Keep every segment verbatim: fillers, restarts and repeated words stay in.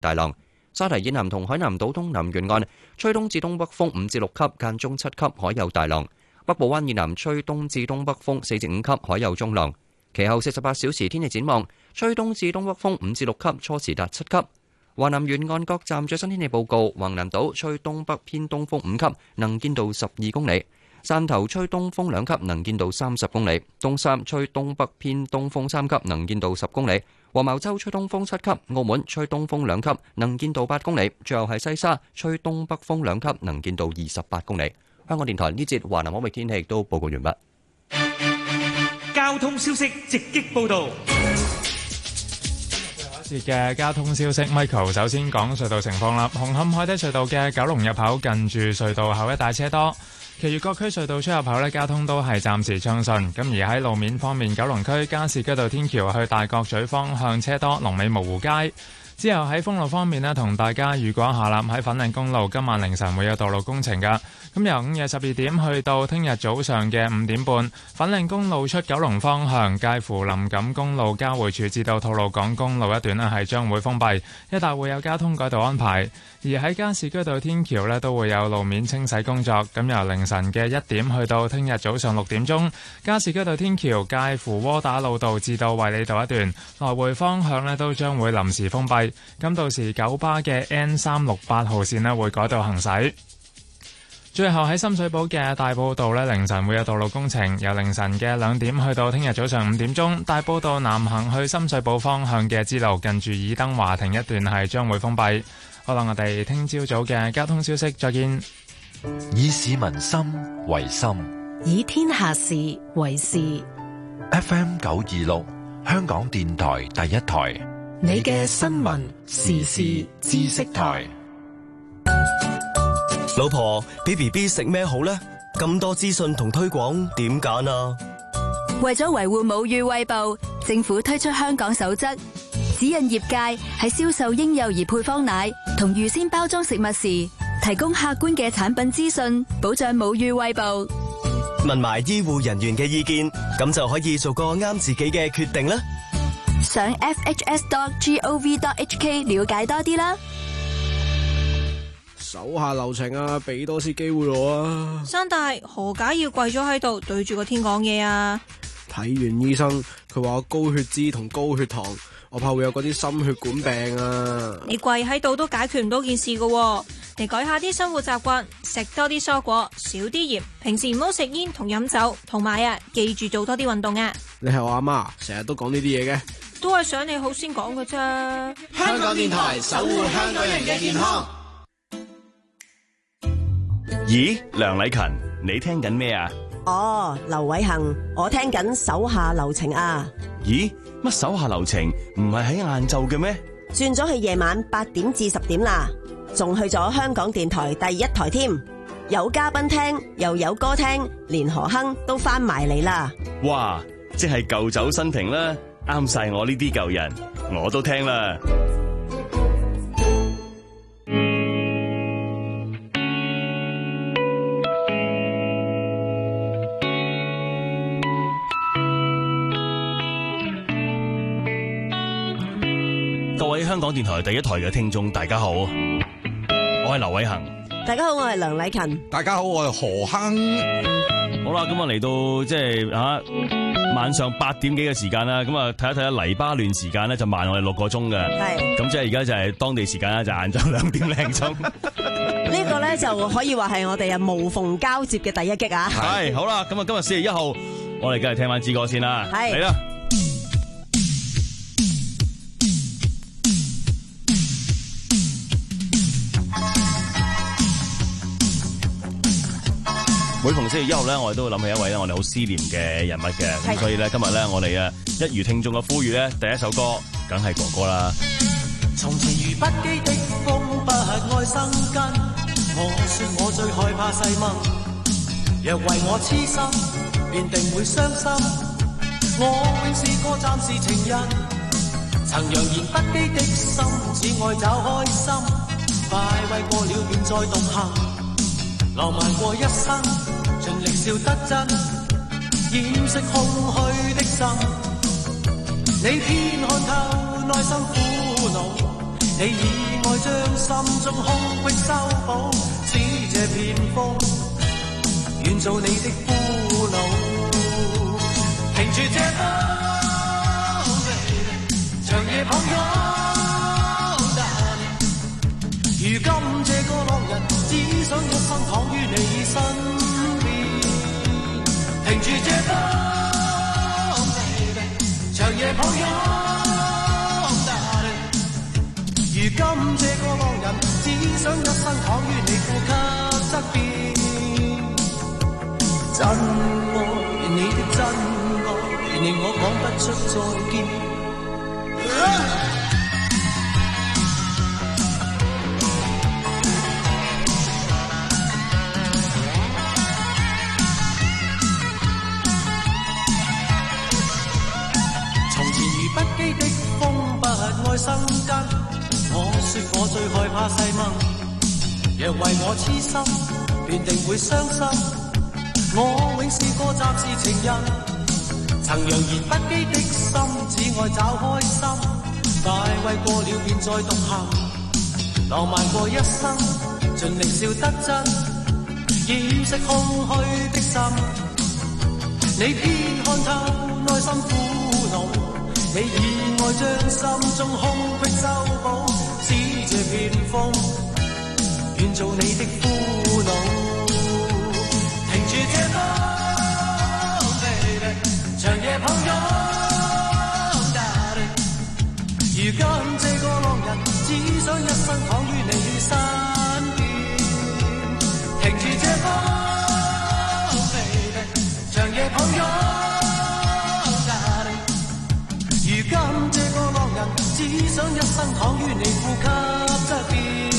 大浪。沙堤以南同海南島東南沿岸吹東至東北風五至六級，間中七級，海有大浪。北部灣以南吹東至東北風四至五級，海有中浪。其後四十八小時天氣展望，吹東至東北風五至六級，初時達七級。華南沿岸各站最新天氣報告：橫南島吹東北偏東風五級，能見度十二公里；汕頭吹東風兩級，能見度三十公里；東山吹東北偏東風三級，能見度十公里；黃茅洲吹東風七級；澳門吹東風兩級，能見度八公里；最後係西沙吹東北風兩級，能見度二十八公里。香港電台呢節華南海域天氣亦都報告完畢。 交通消息直擊報道。 嘅交通消息 ，Michael 首先講隧道情況啦。紅磡海底隧道嘅九龍入口近住隧道口一帶車多，其餘各區隧道出入口呢，交通都係暫時暢順。咁而喺路面方面，九龍區加士居道天橋去大角咀方向車多，龍尾蕪湖街。之後喺封路方面呢，同大家預告下啦，喺粉嶺公路今晚凌晨會有道路工程㗎。咁由午夜十二點去到聽日早上嘅五點半，粉嶺公路出九龍方向，介乎林錦公路交匯處至到吐露港公路一段呢係將會封閉，一帶會有交通改道安排。而喺加士居道天橋呢，都會有路面清洗工作。咁由凌晨嘅一點去到聽日早上六點鐘，加士居道天橋介乎窩打老道至到衛理道一段來回方向呢都將會臨時封閉。咁到時九巴嘅 N 三六八號線呢會改道行駛。最後喺深水埗嘅大埔道呢，凌晨會有道路工程，由凌晨嘅兩點去到聽日早上五點鐘，大埔道南行去深水埗方向嘅支路近住爾登華庭一段係將會封閉。好啦，我哋聽朝早嘅交通消息再見。 以市民心為心， 以天下事為事。 F M 九二六，香港電台第一台， 你嘅新聞時事知識台。 老婆，俾 B B 食咩好呢？咁多資訊同推廣，點揀啊？ 為咗維護母乳餵哺，政府推出香港守則，指引業界喺銷售嬰幼兒配方奶同預先包裝食物時，提供客觀嘅產品資訊，保障母乳餵哺。 問埋醫護人員嘅意見，咁就可以做個啱自己嘅決定啦。 上 f h s dot gov dot h k 了解多啲啦。 手下留情啊，俾多次機會我啊！ 山大，何解要跪咗喺度對住個天講嘢啊？ 睇完醫生，佢話我高血脂同高血糖，我怕會有嗰啲心血管病啊！ 你跪喺度都解決唔到件事噶，你改下啲生活習慣，食多啲蔬果，少啲鹽，平時唔好食煙同飲酒，同埋啊，記住做多啲運動啊！ 你係我阿媽，成日都講呢啲嘢嘅， 都係想你好先講噶啫。 香港電台守護香港人嘅健康。 咦，梁禮勤，你聽緊咩啊？ 哦，劉偉恒，我聽緊手下留情啊。 咦，乜手下留情唔係喺晏晝嘅咩？ 轉咗去夜晚八點至十點啦，仲去咗香港電台第一台添，有嘉賓聽又有歌聽，連何亨都翻埋嚟啦。 哇，即係舊酒新瓶啦，啱晒我呢啲舊人，我都聽啦。各位香港電台第一台嘅聽眾，大家好，我係劉偉恒。 大家好，我係梁禮勤。 大家好，我係何亨。 好啦，咁啊嚟到即係啊晚上八點幾嘅時間啦，咁啊睇一睇下黎巴嫩時間咧就慢我哋六個鐘嘅，係咁即係而家就係當地時間啦，就晏晝兩點零鐘。 呢個咧就可以話係我哋啊無縫交接嘅第一擊啊！ 係好啦，咁啊今日四月一號，我哋梗係聽翻支歌先啦，嚟啦。每逢星期一號咧，我哋都會諗起一位咧，我哋好思念嘅人物嘅，咁所以咧今日咧我哋啊一如聽眾嘅呼籲咧，第一首歌梗係哥哥啦。 從前如不羈的風，不愛生根。我說我最害怕細蚊，若為我痴心，便定會傷心。我永是個暫時情人，曾揚言不羈的心，只愛找開心。快慰過了便再獨行，浪漫過一生。盡力笑得真，掩飾空虛的心。你偏看透內心苦惱， 你以愛將心中空隙修補，使這片風願做你的俘虜。停住這風，長夜抱擁。如今這個浪人，只想一生躺於你身邊。停住這風，長夜抱擁。如今這個浪人，只想一生躺於你呼吸側邊。真愛你的真愛，令我講不出再見。啊愛生根，我說我最害怕細蚊，若為我痴心，便定會傷心。我永是個暫時情人，曾揚言不羈的心，只愛找開心。大慰過了便再獨行，浪漫過一生，盡力笑得真，掩飾空虛的心。你偏看透內心苦惱。你以愛將心中空隙修補，使這片風願做你的俘虜。停住這風 ，baby， 長夜抱擁 ，darling。如今這個浪人，只想一生躺於你身邊。停住這風 ，baby， 長夜抱擁。如今這個浪人，只想一生躺於你呼吸側邊。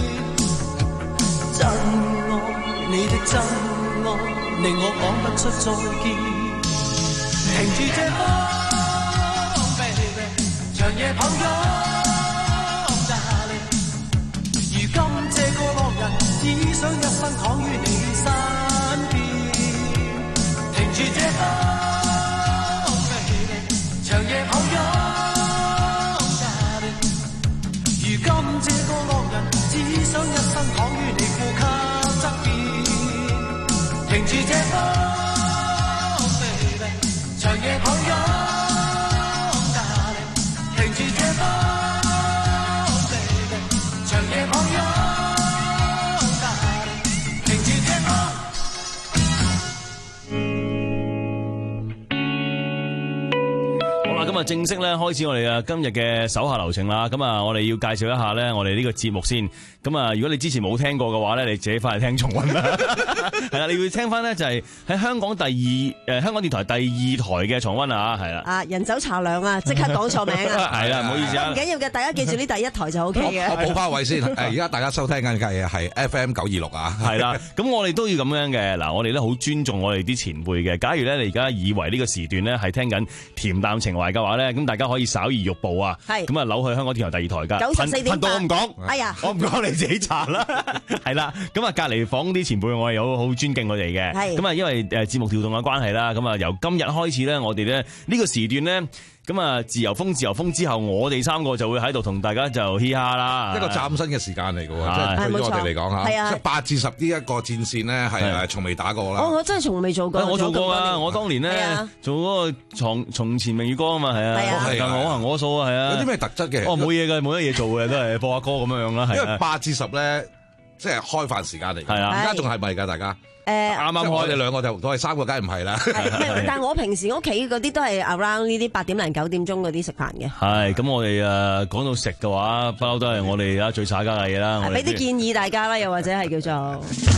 真愛你的真愛，令我講不出再見。停住這風 ，baby， 長夜抱擁 ，darling。如今這個浪人，只想一生躺於你身邊。停住這風。長夜抱擁 ，darling。如今這個浪人，只想一生躺於你呼吸側邊。停住這風 ，baby， 長夜抱擁 ，darling。停住這風 ，baby， 長夜抱擁 ，darling。停住這風。 咁啊，正式咧開始我哋啊今日嘅手下留情啦。咁啊，我哋要介紹一下咧，我哋呢個節目先。咁啊，如果你之前冇聽過嘅話咧，你自己翻嚟聽重溫啦。係啦，你要聽翻咧就係喺香港第二誒、呃、香港電台第二台嘅重溫啊，係啦。 啊，人走茶涼啊，即刻講錯名啊。 係啦，唔好意思啊。 唔緊要嘅，大家記住呢第一台就 O K 嘅。 我補翻位先。誒，而家大家收聽緊嘅係 F M 九二六啊。 係啦，咁我哋都要咁樣嘅。嗱，我哋咧好尊重我哋啲前輩嘅。假如咧你而家以為呢個時段咧係聽緊恬淡情懷嘅話咧，咁大家可以稍移玉步啊。係。咁啊，扭去香港電台第二台㗎。九十四點八。我唔講。哎呀，我唔講，你自己查啦。係啦，咁啊，隔離房啲前輩我係有好尊敬佢哋嘅。係。咁啊，因為誒節目調動嘅關係啦，咁啊由今日開始咧，我哋咧呢個時段咧。咁啊，自由風自由風之後，我哋三個就會喺度同大家就嘻哈啦， 一個嶄新嘅時間嚟嘅喎，即係對於我哋嚟講嚇，即係八至十呢一個戰線呢，係誒從未打過啦。 哦，我真係從未做過。 我做過啊！我當年咧做嗰個從從前明月光啊嘛，係啊，係啊，我行我素啊，係啊。 有啲咩特質嘅？ 哦，冇嘢嘅，冇乜嘢做嘅，都係播下歌咁樣樣啦。 因為八至十咧，即係開飯時間嚟。係啊，而家仲係咪㗎？大家？ 誒， 啱啱開，我哋兩個就都係三個，梗係唔係啦。 但係我平時屋企嗰啲都係 around 呢啲八點零九點鐘嗰啲食飯嘅。 係，咁我哋誒講到食嘅話，不嬲都係我哋而家最耍家嘅嘢啦。 俾啲建議大家啦，又或者係叫做。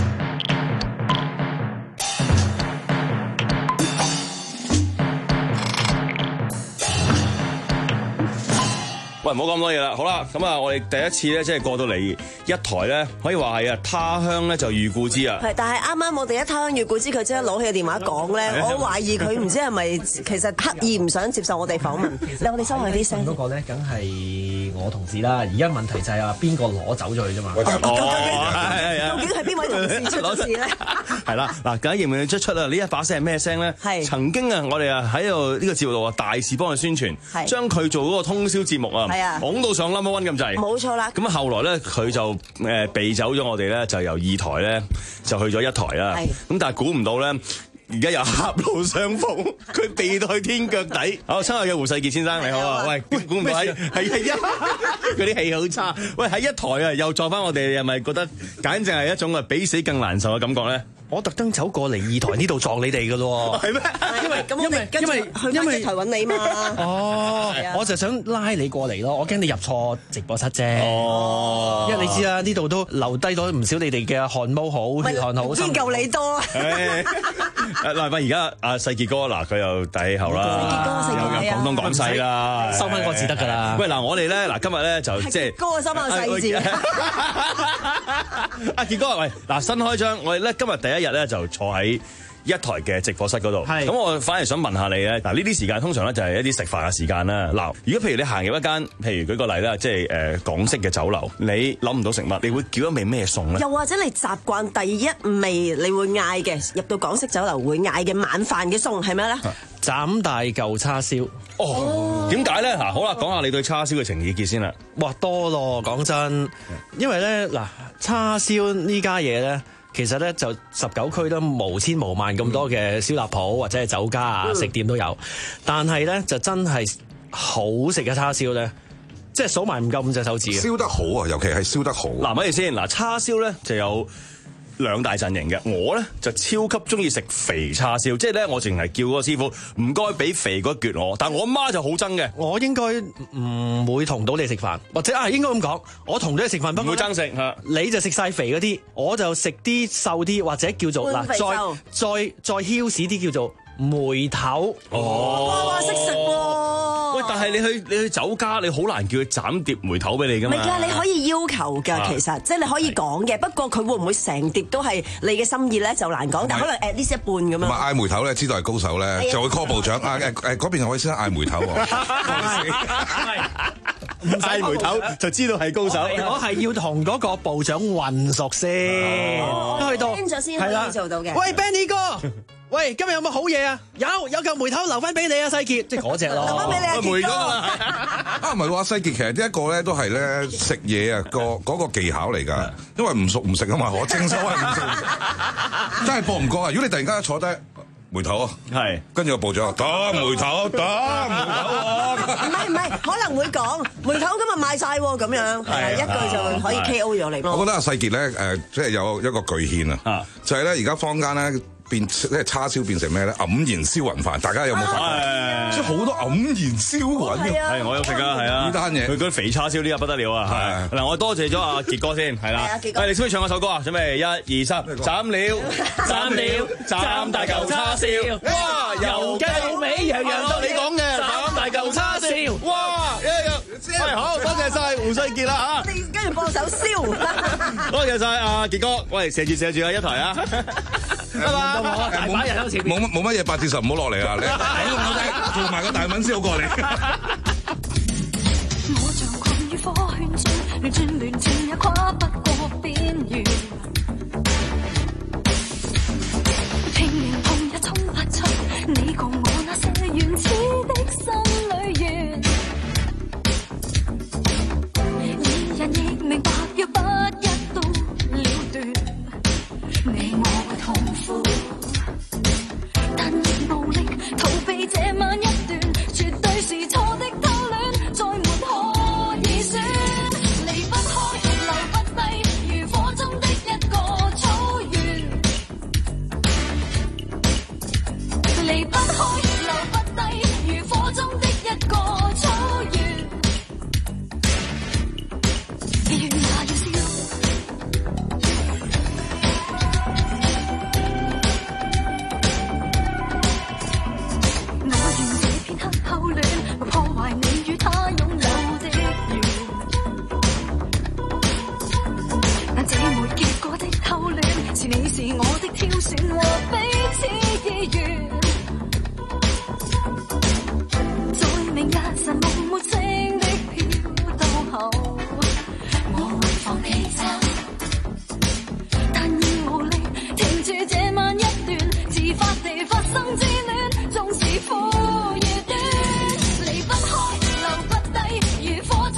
喂，唔好講咁多嘢啦，好啦，咁啊，我哋第一次咧，即係過到嚟一台咧，可以話係啊，他鄉咧就遇故知啊。 係，但係啱啱我哋一他鄉遇故知，佢即刻攞起個電話講咧，我懷疑佢唔知係咪其實刻意唔想接受我哋訪問。你我哋收下啲聲。 嗰個咧，梗係我同事啦。而家問題就係話邊個攞走咗佢啫嘛。 究竟係邊位同事出咗事咧？ 係啦，嗱，梗係認唔認得出出啊？呢一把聲係咩聲咧？係曾經啊，我哋啊喺度呢個節目度啊，大肆幫佢宣傳，將佢做嗰個通宵節目啊。 係啊， 拱到上 number one 咁滯。 冇錯啦。 咁後來咧，佢就誒避走咗我哋咧，就由二台咧就去咗一台啦。咁但係估唔到咧。而家又狹路相逢，佢避到去天腳底。好，親愛嘅胡世傑先生你好啊！喂，估唔到喺係一嗰啲氣好差。喂，喺一台啊，又撞翻我哋，係咪覺得簡直係一種啊比死更難受嘅感覺咧？ 我特登走過嚟二台呢度撞你哋㗎咯喎， 係咩？ 因為咁我哋跟住去翻一台揾你嘛。 哦，我就想拉你過嚟咯，我驚你入錯直播室啫。哦，因為你知啦，呢度都留低咗唔少你哋嘅汗毛好、血汗好， 邊夠你多啊？ 嗱，喂，而家阿世傑哥嗱，佢又大氣候啦，又有廣東廣西啦， 收翻個字得㗎啦。 喂，嗱，我哋咧嗱，今日咧就即係哥收翻個細字。 阿傑哥，喂，嗱，新開張，我哋咧今日第一日咧就坐喺一台嘅直播室嗰度，咁我反而想問下你咧，嗱呢啲時間通常咧就係一啲食飯嘅時間啦。嗱，如果譬如你行入一間，譬如舉個例啦，即係誒港式嘅酒樓，你諗唔到食物，你會叫一味咩餸咧？ 又或者你習慣第一味你會嗌嘅，入到港式酒樓會嗌嘅晚飯嘅餸係咩咧？ 斬大嚿叉燒。 哦，點解咧？嗱，好啦，講下你對叉燒嘅情意結先啦。 哇，多咯，講真，因為咧嗱，叉燒呢家嘢咧。其實咧就十九區都無千無萬咁多嘅燒臘鋪或者係酒家啊、嗯、食店都有，但係咧就真係好食嘅叉燒咧，即係數埋唔夠五隻手指嘅。 燒得好啊，尤其係燒得好。 嗱，咪住先，嗱叉燒咧就有兩大陣營嘅，我咧就超級中意食肥叉燒，即係咧我淨係叫嗰個師傅唔該俾肥嗰橛我，但我媽就好憎嘅。 我應該唔會同到你食飯，或者啊應該咁講，我同咗你食飯不過唔會爭食嚇， 你就食晒肥嗰啲，我就食啲瘦啲，或者叫做嗱再再再囂屎啲叫做梅頭。 哦， 哇哇識食喎！ 喂，但係你去你去酒家，你好難叫佢斬碟梅頭俾你噶嘛？ 唔係㗎，你可以要求㗎，其實即係你可以講嘅。不過佢會唔會成碟都係你嘅心意咧，就難講。但可能 at least 一半咁樣。 唔係嗌梅頭咧，知道係高手咧，就會 call 部長啊誒誒嗰邊有位先生嗌梅頭喎。 嗌梅頭就知道係高手。 我係要同嗰個部長混熟先，去到咗先可以做到嘅。 喂 Benny 哥。喂，今日有冇好嘢啊？有，有嚿梅頭留翻俾你啊，世傑，即係嗰隻咯。 留翻俾你啊， 梅哥啊，唔係話世傑，其實呢一個咧都係咧食嘢啊個嗰個技巧嚟㗎，因為唔熟唔食啊嘛，我正所謂唔熟，真係搏唔過啊！如果你突然間坐低梅頭啊， 係，跟住個部長打梅頭，打梅頭， 唔係唔係，可能會講梅頭今日賣晒喎，咁樣係一句就可以 K O 咗你咯。 我覺得阿世傑咧誒，即係有一個巨獻啊，就係咧而家坊間咧。變即係叉燒變成咩咧？黯然銷魂飯，大家有冇發覺？即係好多黯然銷魂嘅。 係，我有食啊，係啊。呢單嘢，佢嗰啲肥叉燒呢個不得了啊！係嗱，我多謝咗阿傑哥先，係啦。係，你需唔需要唱嗰首歌啊？準備一二三，斬了，斬了，斬大嚿叉燒。哇！由雞到尾，樣樣都你講嘅。斬大嚿叉燒。哇！係好，多謝晒胡世傑啦嚇。 你跟住幫手燒。 多謝晒阿傑哥，喂，射住射住啊，一台啊！得啦，大把人喺前面， 冇冇乜嘢八至十唔好落嚟啊！你做埋個大文先好過嚟。 我像困於火圈轉，亂轉亂轉也跨不過邊緣。拼命碰也衝不出你共我那些原始的心裏緣。二人亦明白，若不一刀了斷，你我會痛苦，但亦無力逃避這晚一段，絕對是錯的偷戀，再沒可以選。離不開，留不低，如火中的一個草原。離不開，留不低，如火中的一個草原。願也要燒。破壞你與他擁有的緣，但這沒結果的偷戀，是你是我的挑選和彼此意願。在明日神夢沒聲的飄到後，我會放棄走，但已無力停住這晚一段自發地發生之戀，縱是苦與短。離不開，留不低，如火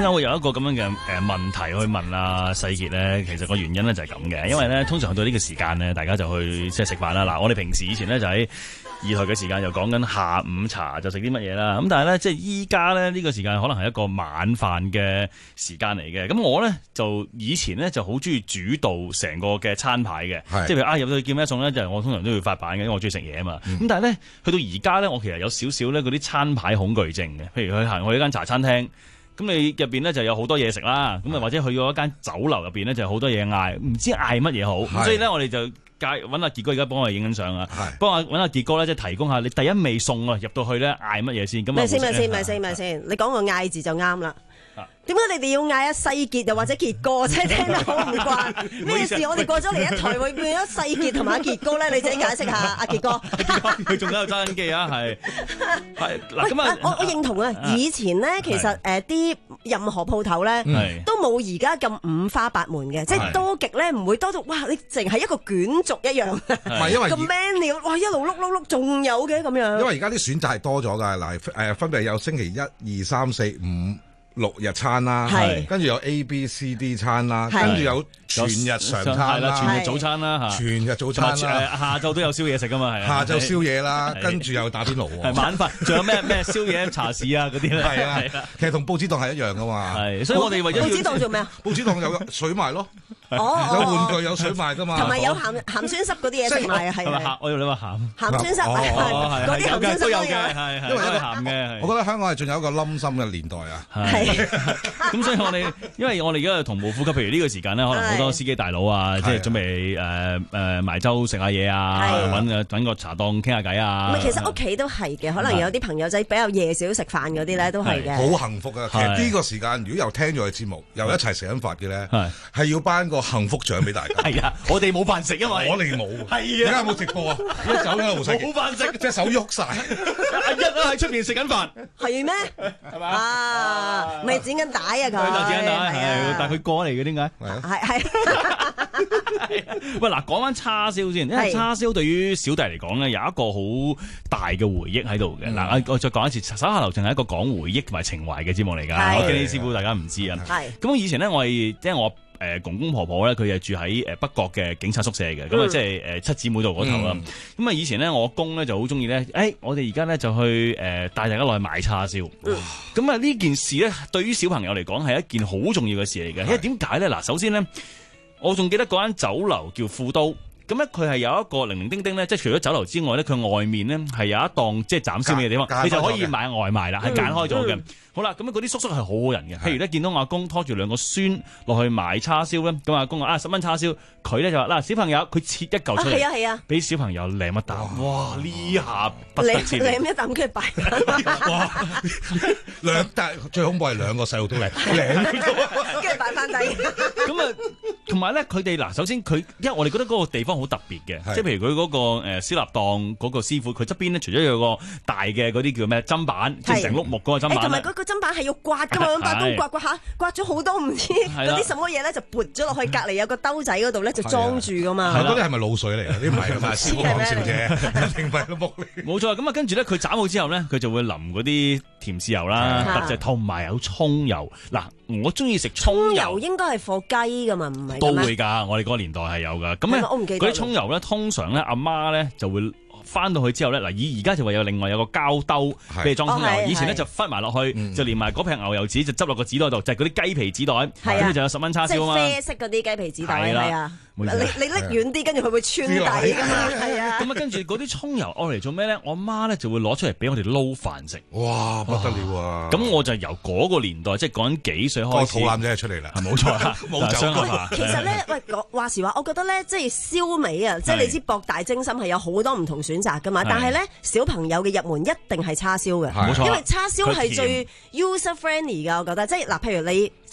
解會有一個咁樣嘅誒問題去問阿世傑咧？其實個原因咧就係咁嘅，因為咧通常去到呢個時間咧，大家就去即係食飯啦。嗱，我哋平時以前咧就喺二台嘅時間又講緊下午茶就食啲乜嘢啦，咁但係咧即係依家咧呢個時間可能係一個晚飯嘅時間嚟嘅。咁我咧就以前咧就好中意主導成個嘅餐牌嘅，即係譬如啊入到去叫咩餸咧，就係我通常都會發版嘅，因為我中意食嘢啊嘛。咁、嗯、但係咧去到而家咧，我其實有少少咧嗰啲餐牌恐懼症嘅。譬如去行去一間茶餐廳，咁你入邊咧就有好多嘢食啦，咁啊或者去咗一間酒樓入邊咧就有好多嘢嗌，唔知嗌乜嘢好，所以咧我哋就介揾阿傑哥而家幫我哋影緊相啊，幫我揾阿傑哥咧即係提供下你第一味餸啊入到去咧嗌乜嘢先。咁咪先咪先咪先咪先，你講個嗌字就啱啦。點解你哋要嗌阿世傑又或者傑哥？即係聽得好唔慣。咩事？我哋過咗嚟一台會變咗世傑同埋阿傑哥咧？你自己解釋下，阿傑哥。 佢仲喺度揸緊機啊，係係嗱咁啊！ 我我認同啊！以前咧其實誒啲任何鋪頭咧都冇而家咁五花八門嘅，即係多極咧唔會多到哇！你淨係一個卷軸一樣。 唔係因為個 menu 哇一路碌碌碌仲有嘅咁樣。 因為而家啲選擇係多咗㗎嗱誒，分別有星期一、二、三、四、五。六日餐啦，跟住有 A、B、C、D 餐啦，跟住有全日常餐啦， 全日早餐啦， 全日早餐啦， 下晝都有宵夜食噶嘛，係下晝宵夜啦，跟住又打邊爐喎， 晚飯仲有咩咩宵夜茶市啊嗰啲咧， 係啊，其實同報紙檔係一樣噶嘛， 係，所以我哋為咗報紙檔做咩啊？ 報紙檔有水賣咯， 哦， 有玩具有水賣噶嘛， 同埋有鹹鹹酸濕嗰啲嘢食賣啊，係啊， 我要你話鹹鹹酸濕係嗰啲鹹酸濕都有嘅，係係因為鹹嘅， 我覺得香港係仲有一個冧心嘅年代啊， 係。咁所以我哋，因為我哋而家同步呼吸，譬如呢個時間咧，可能好多司機大佬啊，即係準備誒誒埋周食下嘢啊，揾揾個茶檔傾下偈啊。 唔係，其實屋企都係嘅，可能有啲朋友仔比較夜少食飯嗰啲咧，都係嘅。 好幸福啊！其實呢個時間，如果又聽咗個節目，又一齊食緊飯嘅咧，係要頒個幸福獎俾大家。 係啊，我哋冇飯食，因為我哋冇。係啊，而家有冇直播啊？一走喺度食， 冇飯食， 隻手喐晒。 阿一啊喺出邊食緊飯， 係咩？係嘛？啊，咪剪緊帶啊佢。 就剪緊帶，係，但係佢過嚟嘅點解？ 係係。 喂，嗱，講翻叉燒先，因為叉燒對於小弟嚟講咧，有一個好大嘅回憶喺度嘅。嗱，我再講一次，手下留情係一個講回憶同埋情懷嘅節目嚟㗎。我見你師傅大家唔知啊。係。咁以前咧，我係即係我。誒公公婆婆咧，佢係住喺誒北角嘅警察宿舍嘅，咁啊即係誒七姊妹道嗰頭啦。咁啊以前咧，我公咧就好中意咧，誒我哋而家咧就去誒帶大家落去買叉燒。咁啊呢件事咧，對於小朋友嚟講係一件好重要嘅事嚟嘅。因為點解咧？嗱，首先咧，我仲記得嗰間酒樓叫富都。咁咧，佢係有一個零零丁丁咧，即係除咗酒樓之外咧，佢外面咧係有一檔即係斬燒味嘅地方，你就可以買外賣啦，係揀開咗嘅。好啦，咁嗰啲叔叔係好好人嘅，譬如咧見到我阿公拖住兩個孫落去買叉燒咧，咁阿公話啊十蚊叉燒，佢咧就話嗱小朋友，佢切一嚿出嚟，係啊係啊，俾小朋友舐一啖，哇呢下不得之了， 舐一啖跟住擺， 哇兩但最恐怖係兩個細路都舐，舐跟住擺翻低。 咁啊，同埋咧佢哋嗱，首先佢因為我哋覺得嗰個地方好特別嘅，即係譬如佢嗰個誒燒臘檔嗰個師傅，佢側邊咧除咗有個大嘅嗰啲叫咩砧板，即係成碌木嗰個砧板咧。 砧板係要刮噶嘛，咁把刀刮刮下，刮咗好多唔知嗰啲什麼嘢咧，就撥咗落去隔離有個兜仔嗰度咧，就裝住噶嘛。 係嗰啲係咪滷水嚟啊？啲唔係啊嘛，小講笑啫，一定唔係都木嚟。 冇錯，咁啊跟住咧，佢斬好之後咧，佢就會淋嗰啲甜豉油啦，特製同埋有葱油。嗱，我中意食葱油。葱油應該係貨雞噶嘛，唔係？都會㗎，我哋嗰個年代係有㗎。咁咧，嗰啲葱油咧，通常咧，阿媽咧就會。翻到去之後咧，嗱，以而家就話有另外有個膠兜俾你裝葱油，以前咧就忽埋落去，就連埋嗰片牛油紙就執落個紙袋度，就係嗰啲雞皮紙袋，跟住就有十蚊叉燒啊嘛。即係啡色嗰啲雞皮紙袋係啊，你你拎遠啲，跟住佢會穿底㗎嘛，係啊。咁啊，跟住嗰啲葱油愛嚟做咩咧？我媽咧就會攞出嚟俾我哋撈飯食。 哇，不得了啊！ 咁我就由嗰個年代，即係講緊幾歲開始， 個肚腩仔出嚟啦， 冇錯啦，冇走過。其實咧，喂，話時話，我覺得咧，即係燒味啊，即係你知博大精深係有好多唔同選擇㗎嘛，但係咧小朋友嘅入門一定係叉燒嘅，因為叉燒係最 user friendly 㗎，我覺得。即係嗱，譬如你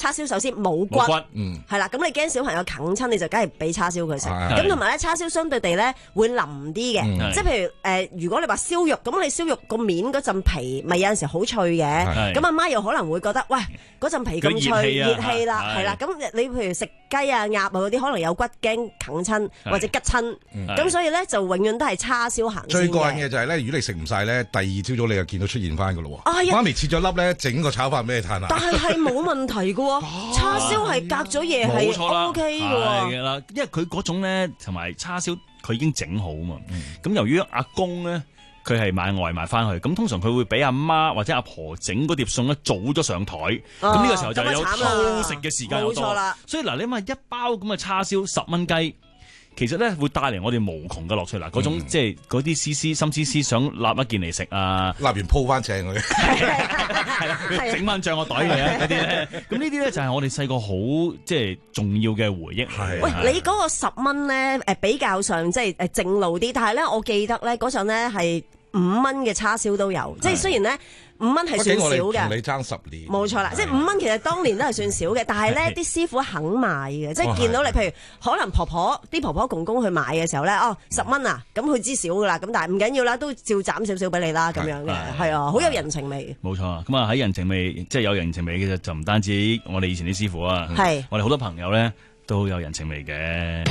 叉燒首先冇骨， 冇骨嗯係啦，咁你驚小朋友啃親，你就梗係俾叉燒佢食。 係咁同埋咧，叉燒相對地咧會腍啲嘅， 嗯即係譬如誒、呃，如果你話燒肉，咁你燒肉個面嗰陣皮咪有陣時好脆嘅， 係咁阿媽又可能會覺得，喂，嗰陣皮咁脆，熱氣氣啊啦，係啦，咁你譬如食雞啊、鴨啊嗰啲，可能有骨驚啃親或者吉親，咁所以咧就永遠都係叉燒行先最過癮嘅。 嘅就係咧，如果你食唔晒咧，第二朝早你又見到出現翻噶咯喎。 啊係啊媽咪切咗粒咧，整個炒飯俾你嘆下。 但係係冇問題嘅喎，叉燒係隔咗夜冇錯啦係 O K 嘅喎。 係啦，因為佢嗰種咧同埋叉燒佢已經整好啊嘛。咁、 嗯、 由於阿公咧佢係買外賣翻去，咁通常佢會俾阿媽或者阿婆整嗰碟餸咧早咗上台，咁呢、 哦、 個時候就有偷食嘅時間又多。 冇錯啦。 所以嗱，你諗下一包咁嘅叉燒十蚊雞。其實咧會帶嚟我哋無窮嘅樂趣嗱，嗰種、嗯、即係嗰啲絲絲心思思想立一件嚟食啊， 立完鋪翻正佢， 係啦，整翻醬個袋嚟啊嗰啲咧，咁呢啲咧就係我哋細個好即係重要嘅回憶。係， 喂，你嗰個十蚊咧誒比較上即係誒正路啲，但係咧我記得咧嗰陣咧係五蚊嘅叉燒都有，即係雖然咧。五蚊係算少嘅， 同你爭十年， 冇錯啦，即係五蚊其實當年都係算少嘅，但係咧啲師傅肯賣嘅，即係見到你，譬如可能婆婆啲婆婆公公去買嘅時候咧，哦十蚊啊，咁佢知少噶啦，咁但係唔緊要啦，都照斬少少俾你啦，咁樣嘅，係啊，好有人情味。 冇錯，咁啊喺人情味，即係有人情味嘅就唔單止我哋以前啲師傅啊， 係我哋好多朋友咧都有人情味嘅。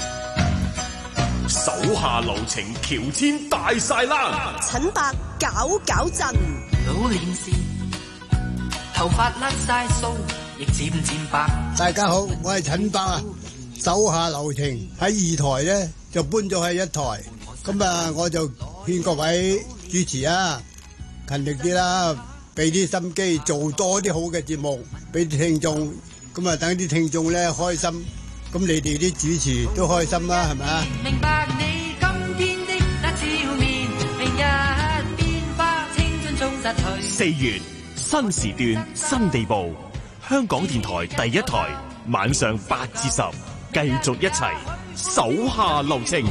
手下留情，喬遷大晒啦！ 陳伯搞搞震， 老練時頭髮甩晒鬚，亦漸漸白。 大家好，我係陳伯啊！手下留情喺二台咧就搬咗去一台，咁啊我就勸各位主持啊，勤力啲啦，俾啲心機做多啲好嘅節目俾啲聽眾，咁啊等啲聽眾咧開心。咁你哋啲主持都開心啦，係咪啊？ 明白你今天的那笑面，明日變化，青春中失去。 四月新時段新地步，香港電台第一台晚上八至十，繼續一齊手下留情。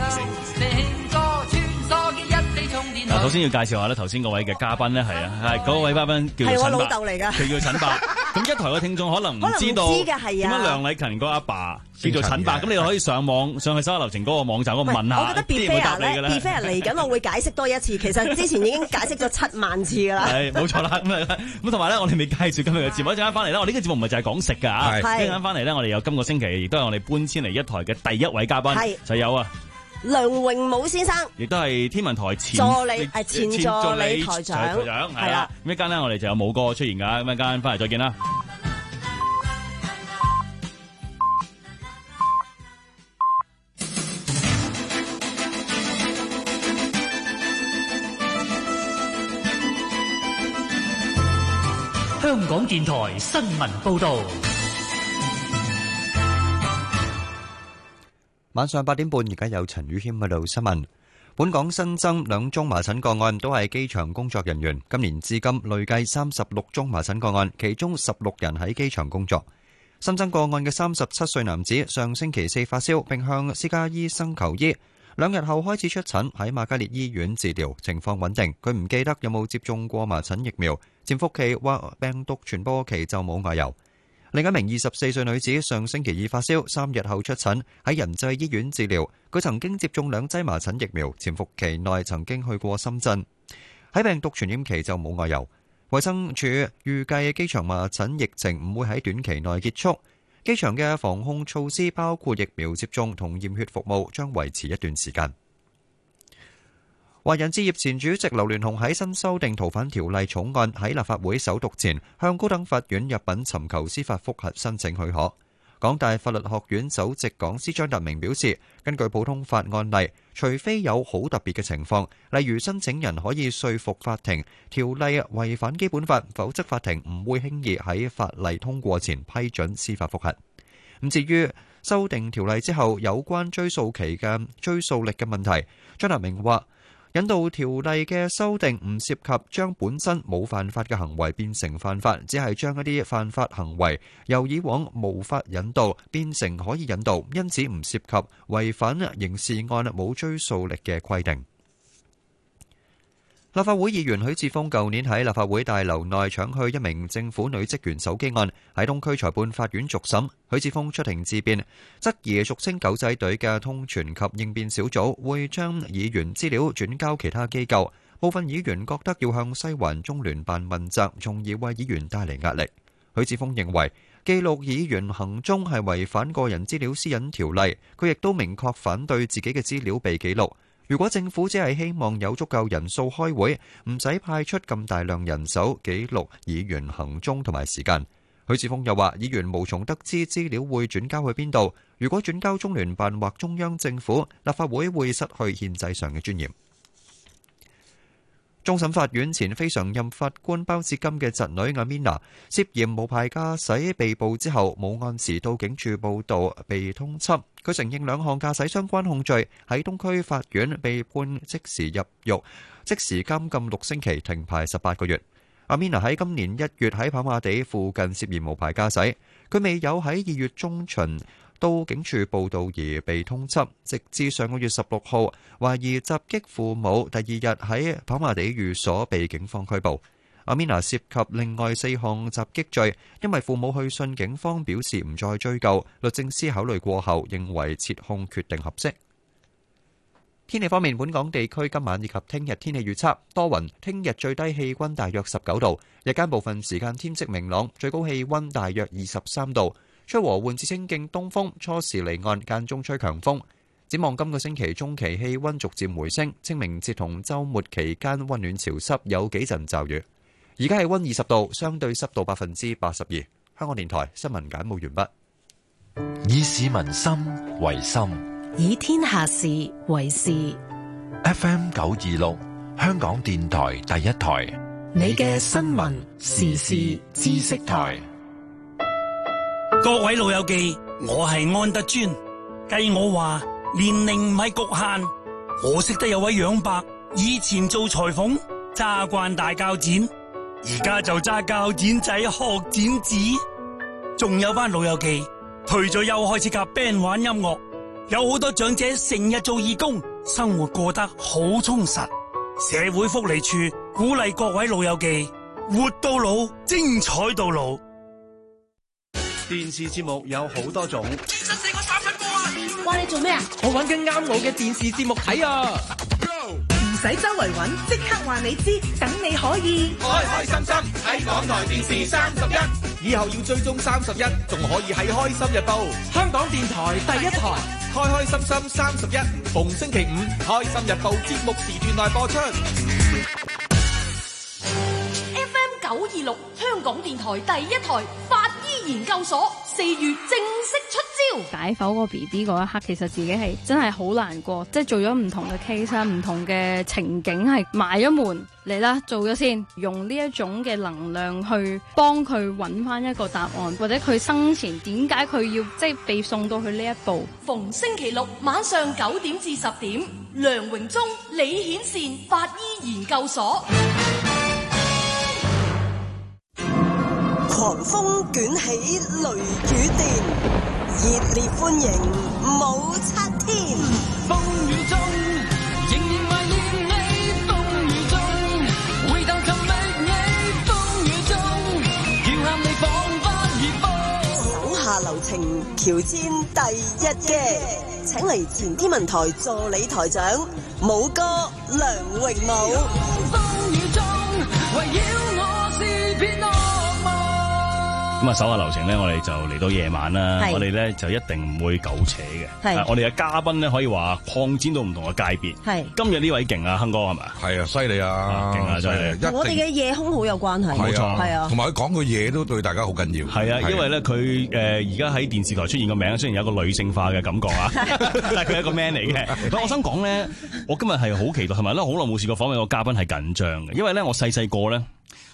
嗱，首先要介紹下咧，頭先嗰位嘅嘉賓咧，係啊，係嗰位嘉賓叫做陳伯， 係我老豆嚟㗎， 佢叫陳伯。咁一台嘅聽眾可能唔知道點解梁禮勤個阿爸叫做陳伯，咁你就可以上網上去手下留情嗰個網站嗰度問下， 我覺得 be fair 咧 be fair 嚟緊，我會解釋多一次。其實之前已經解釋咗七萬次㗎啦。 係冇錯啦，咁啊咁同埋咧，我哋未介紹今日嘅節目，一陣間翻嚟咧，我呢個節目唔係就係講食㗎啊！一陣間翻嚟咧，我哋有今個星期亦都係我哋搬遷嚟一台嘅第一位嘉賓，就有啊。 梁榮武先生， 亦都係天文台前助理誒前助理台長， 台長係啦。咁一間咧，我哋就有武哥出現㗎。咁一間翻嚟再見啦。 香港電台新聞報導。 晚上八點半，而家有陳宇謙喺度新聞。本港新增兩宗麻疹個案，都係機場工作人員。今年至今累計三十六宗麻疹個案，其中十六人喺機場工作。新增個案嘅三十七歲男子上星期四發燒，並向私家醫生求醫，兩日後開始出診，喺瑪嘉烈醫院治療，情況穩定。佢唔記得有冇接種過麻疹疫苗，潛伏期或病毒傳播期就冇外遊。另一名二十四歲女子上星期二發燒，三日後出診，喺仁濟醫院治療。佢曾經接種兩劑麻疹疫苗，潛伏期內曾經去過深圳，喺病毒傳染期就冇外遊。衛生署預計機場麻疹疫情唔會喺短期內結束，機場嘅防控措施包括疫苗接種同驗血服務將維持一段時間。華人置業前主席劉鑾雄喺新修訂逃犯條例草案喺立法會首讀前，向高等法院入稟尋求司法覆核申請許可。港大法律學院首席講師張達明表示，根據普通法案例，除非有好特別嘅情況，例如申請人可以說服法庭條例違反基本法，否則法庭唔會輕易喺法例通過前批准司法覆核。咁至於修訂條例之後有關追訴期嘅追訴力嘅問題，張達明話，引渡條例嘅修訂唔涉及將本身冇犯法嘅行為變成犯法，只係將一啲犯法行為由以往無法引渡變成可以引渡，因此唔涉及違反刑事案冇追訴力嘅規定。 立法會議員許智峰舊年喺立法會大樓內搶去一名政府女職員手機案，喺東區裁判法院續審。許智峰出庭自辯，質疑俗稱狗仔隊嘅通傳及應變小組會將議員資料轉交其他機構，部分議員覺得要向西環中聯辦問責，從而為議員帶嚟壓力。許智峰認為記錄議員行蹤係違反個人資料私隱條例，佢亦都明確反對自己嘅資料被記錄。如果政府只係希望有足夠人數開會，唔使派出咁大量人手記錄議員行蹤同埋時間。許智峰又話：議員無從得知資料會轉交去邊度，如果轉交中聯辦或中央政府，立法會會失去憲制上嘅尊嚴。終審法院前非常任法官包致金嘅侄女阿 Mina 涉嫌無牌駕駛被捕之後，冇按時到警署報到，被通緝。佢承認兩項駕駛相關控罪，喺東區法院被判即時入獄，即時監禁六星期，停牌十八個月。阿 Mina 喺今年一月喺跑馬地附近涉嫌無牌駕駛，佢未有喺二月中旬到警署報到而被通緝，直至上個月十六號，懷疑襲擊父母，第二日喺跑馬地寓所被警方拘捕。阿 Mina 涉及另外四項襲擊罪，因為父母去信警方表示唔再追究，律政司考慮過後認為撤控決定合適。天氣方面，本港地區今晚以及聽日天氣預測多雲，聽日最低氣溫大約十九度，日間部分時間天色明朗，最高氣溫大約二十三度。吹和緩至清勁東風，初時離岸，間中吹強風。展望今個星期中期氣溫逐漸回升，清明節同週末期間溫暖潮濕，有幾陣驟雨。而家氣溫二十度，相對濕度百分之八十二。香港電台新聞簡報完畢。以市民心為心， 以天下事為事。 F M 九二六，香港電台第一台， 你嘅新聞時事知識台。 各位老友記，我係安德尊。計我話年齡唔係局限，我識得有位楊伯，以前做裁縫揸慣大鉸剪，而家就揸鉸剪仔學剪紙。仲有班老友記退咗休開始夾 band 玩音樂，有好多長者成日做義工，生活過得好充實。社會福利處鼓勵各位老友記活到老，精彩到老。 電視節目有好多種， 健身四個三分波啊！ 哇，你做咩啊？ 我揾緊啱我嘅電視節目睇啊！ 唔使周圍揾，即刻話你知，等你可以開開心心喺港台電視三十一，以後要追蹤三十一，仲可以喺開心日報、香港電台第一台開開心心三十一，逢星期五開心日報節目時段內播出。 F M 九二六香港電台第一台法醫研究所四月正式出招。 解剖個 B B 嗰一刻，其實自己係真係好難過，即係做咗唔同嘅 case， 唔同嘅情景係埋咗門嚟啦，做咗先，用呢一種嘅能量去幫佢揾翻一個答案，或者佢生前點解佢要即係被送到去呢一步。 逢星期六晚上九點至十點，梁榮忠、李顯善法醫研究所。 狂風捲起雷雨電，熱烈歡迎武則天。 風雨中仍然懷念你，風雨中回頭尋覓你，風雨中叫喊你彷彿如風。 手下留情，喬遷第一擊，請嚟前天文台助理台長武哥梁榮武。 風雨中圍繞我是片惡夢。 咁啊，手下留情咧，我哋就嚟到夜晚啦。我哋咧就一定唔會苟且嘅。係，我哋嘅嘉賓咧可以話擴展到唔同嘅界別。係，今日呢位勁啊，亨哥係咪？ 係啊，犀利啊，勁啊，犀利！ 同我哋嘅夜空好有關係。 冇錯， 係啊。 同埋佢講嘅嘢都對大家好緊要。 係啊，因為咧佢誒而家喺電視台出現個名，雖然有個女性化嘅感覺啊，但係佢係一個 man 嚟嘅。咁我想講咧，我今日係好期待，同埋咧好耐冇試過訪問個嘉賓係緊張嘅，因為咧我細細個咧。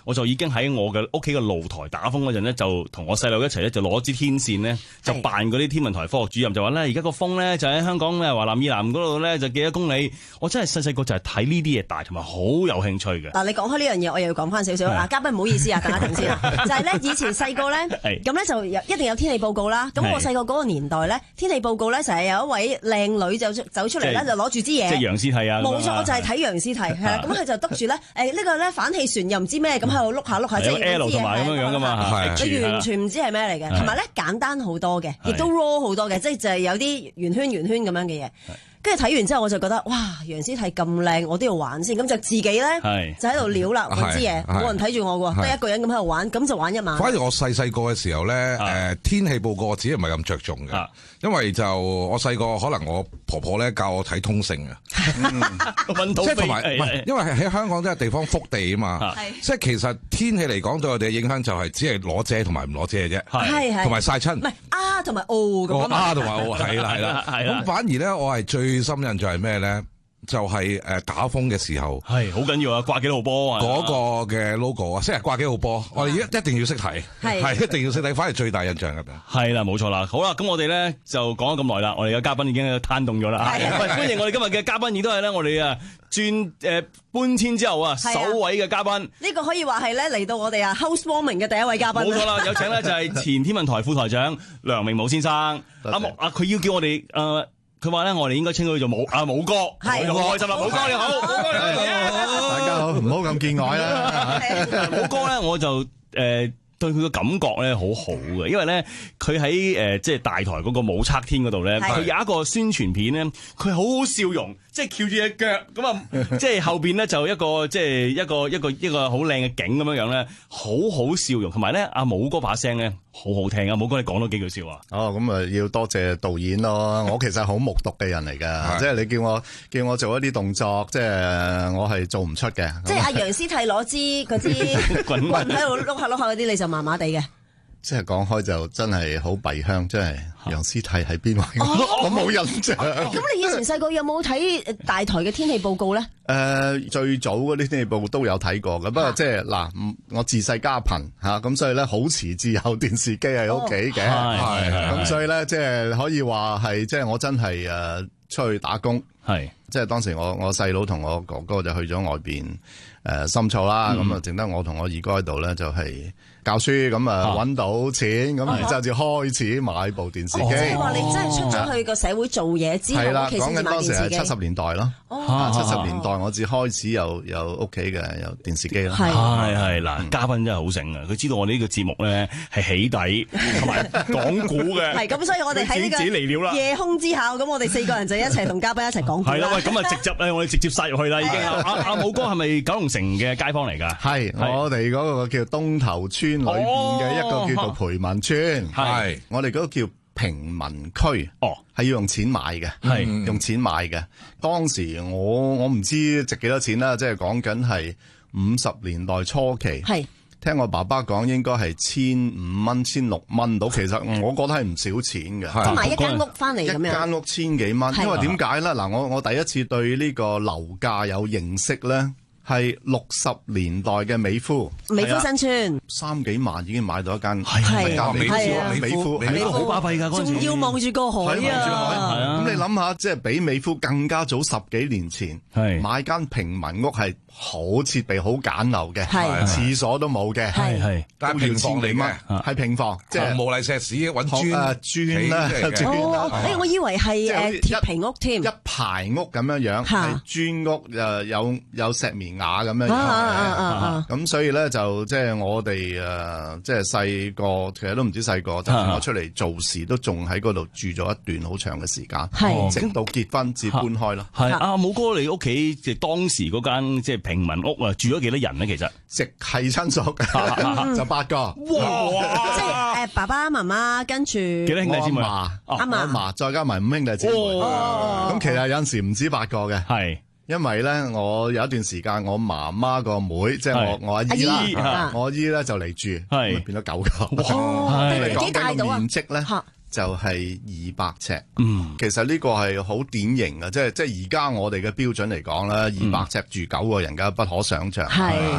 我就已經喺我嘅屋企嘅露台打風嗰陣咧，就同我細路一齊咧，就攞支天線咧，就扮嗰啲天文台科學主任，就話咧，而家個風咧就喺香港嘅華南以南嗰度咧就幾多公里。我真係細細個就係睇呢啲嘢大，同埋好有興趣嘅。 嗱，你講開呢樣嘢，我又要講翻少少。嗱，嘉賓唔好意思啊，等一等先啊。就係咧，以前細個咧，咁咧就有一定有天氣報告啦。咁我細個嗰個年代咧，天氣報告咧就係有一位靚女就走出嚟咧，就攞住支嘢， 即係楊思娣啊。 冇錯，我就係睇楊思娣，係啦。咁佢就督住咧，誒呢個咧反氣旋又唔知咩，咁喺度碌下碌下，即係 L 同埋咁樣樣噶嘛。 你完全唔知係咩嚟嘅，同埋咧簡單好多嘅，亦都 raw 好多嘅，即係就係有啲圓圈圓圈咁樣嘅嘢。跟住睇完之後，我就覺得哇，楊思娣咁靚，我都要玩先。咁就自己咧就喺度撩啦，揾支嘢，冇人睇住我喎，得一個人咁喺度玩，咁就玩一晚。 反而我細細個嘅時候咧，誒天氣報告我自己唔係咁着重嘅，因為就我細個可能我婆婆咧教我睇通勝嘅，即係同埋唔係，因為喺香港都係地方福地啊嘛，即係其實天氣嚟講對我哋嘅影響就係只係攞遮同埋唔攞遮啫，同埋曬親。唔係啊，同埋哦咁啊， 啊同埋哦係啦係啦，咁反而咧我係最最深印象係咩咧？就係誒打風嘅時候， 係好緊要啊！掛幾號波啊？ 嗰個嘅 logo 啊，即係掛幾號波，我哋一一定要識睇，係一定要識睇，反而最大印象咁樣。 係啦，冇錯啦。好啦，咁我哋咧就講咗咁耐啦，我哋嘅嘉賓已經攤凍咗啦。喂，歡迎我哋今日嘅嘉賓，亦都係咧我哋啊轉誒搬遷之後啊首位嘅嘉賓。 呢個可以話係咧嚟到我哋啊 housewarming 嘅第一位嘉賓。冇錯啦，有請咧就係前天文台副台長梁榮武先生。阿木啊，佢要叫我哋誒。佢話咧，我哋應該稱佢做武啊武哥，係好開心啦！武哥你好，武哥你好， 大家好，唔好咁見外啦。 武哥咧，我就誒、呃、對佢嘅感覺咧好好嘅，因為咧佢喺誒即係大台嗰個武測天嗰度咧，佢有一個宣傳片咧，佢好好笑容，即係翹住隻腳咁啊，即係後邊咧就一個即係一個一個一個好靚嘅景咁樣樣咧，好好笑容，同埋咧阿武哥把聲咧。好好聽啊！武哥，你講多幾句笑話。 哦，咁啊要多謝導演咯。我其實好木獨嘅人嚟㗎，即係你叫我叫我做一啲動作，即係我係做唔出嘅。 即係阿楊思娣攞支嗰支棍喺度碌下碌下嗰啲，你就麻麻地嘅。 即係講開就真係好鼻香，真係楊思娣喺邊位？我冇印象。 咁你以前細個有冇睇大台嘅天氣報告咧？ 誒，最早嗰啲天氣報告都有睇過嘅，不過即係嗱，我自細家貧嚇，咁所以咧好遲至有電視機喺屋企嘅，係咁所以咧即係可以話係即係我真係誒出去打工，係即係當時我我細佬同我哥哥就去咗外邊誒深造啦，咁啊淨得我同我二哥喺度咧就係。教書咁啊，揾到錢咁，然之後就開始買部電視機。 即係話你真係出咗去個社會做嘢之後，其實講緊當時係七十年代咯。 哦， 七十年代我至開始有有屋企嘅有電視機啦。 係係嗱，嘉賓真係好醒啊！佢知道我哋呢個節目咧係起底同埋講古嘅。係咁，所以我哋喺呢個夜空之下，咁我哋四個人就一齊同嘉賓一齊講古啦。 係啦，喂，咁啊直接咧，我哋直接殺入去啦，已經。阿阿武哥係咪九龍城嘅街坊嚟㗎？係， 我哋嗰個叫東頭村。裏邊嘅一個叫做培民村，係、哦、我哋嗰個叫平民區，哦，係要用錢買嘅，係、嗯、用錢買嘅。當時我我唔知值幾多錢啦，即係講緊係五十年代初期，係聽我爸爸講應該係千五蚊、千六蚊到。其實我覺得係唔少錢嘅， 即係買一間屋翻嚟咁樣， 一間屋千幾蚊。因為點解咧？嗱，我我第一次對呢個樓價有認識咧。係六十年代嘅美孚， 美孚新村三幾萬已經買到一間， 係係美孚，美孚， 美孚好巴閉㗎嗰陣時， 仲要望住個海啊！ 咁你諗下，即係比美孚更加早十幾年前，係買間平民屋係好設備好簡陋嘅，係廁所都冇嘅，係係， 但係平房嚟嘅， 係平房，即係無泥石屎揾磚啊磚啦， 哦，誒我以為係誒鐵皮屋添， 一排屋咁樣樣，係磚屋誒有有石棉瓦咁樣樣，咁所以咧就即係我哋誒即係細個，其實都唔知細個，就算我出嚟做事都仲喺嗰度住咗一段好長嘅時間，係直到結婚至搬開咯。 係阿武哥，你屋企即係當時嗰間即係平民屋啊，住咗幾多人咧？其實直系親屬嘅就八個， 哇！即係誒爸爸媽媽跟住幾多兄弟姊妹？ 阿嫲阿嫲再加埋五兄弟姊妹，咁其實有陣時唔止八個嘅，係。因為咧，我有一段時間，我媽媽個妹，即係我我阿姨啦，我阿姨咧就嚟住，係變咗九個。哇！你講緊個面積咧，就係二百尺。嗯，其實呢個係好典型嘅，即係即係而家我哋嘅標準嚟講咧，二百尺住九個人嘅不可想象。係，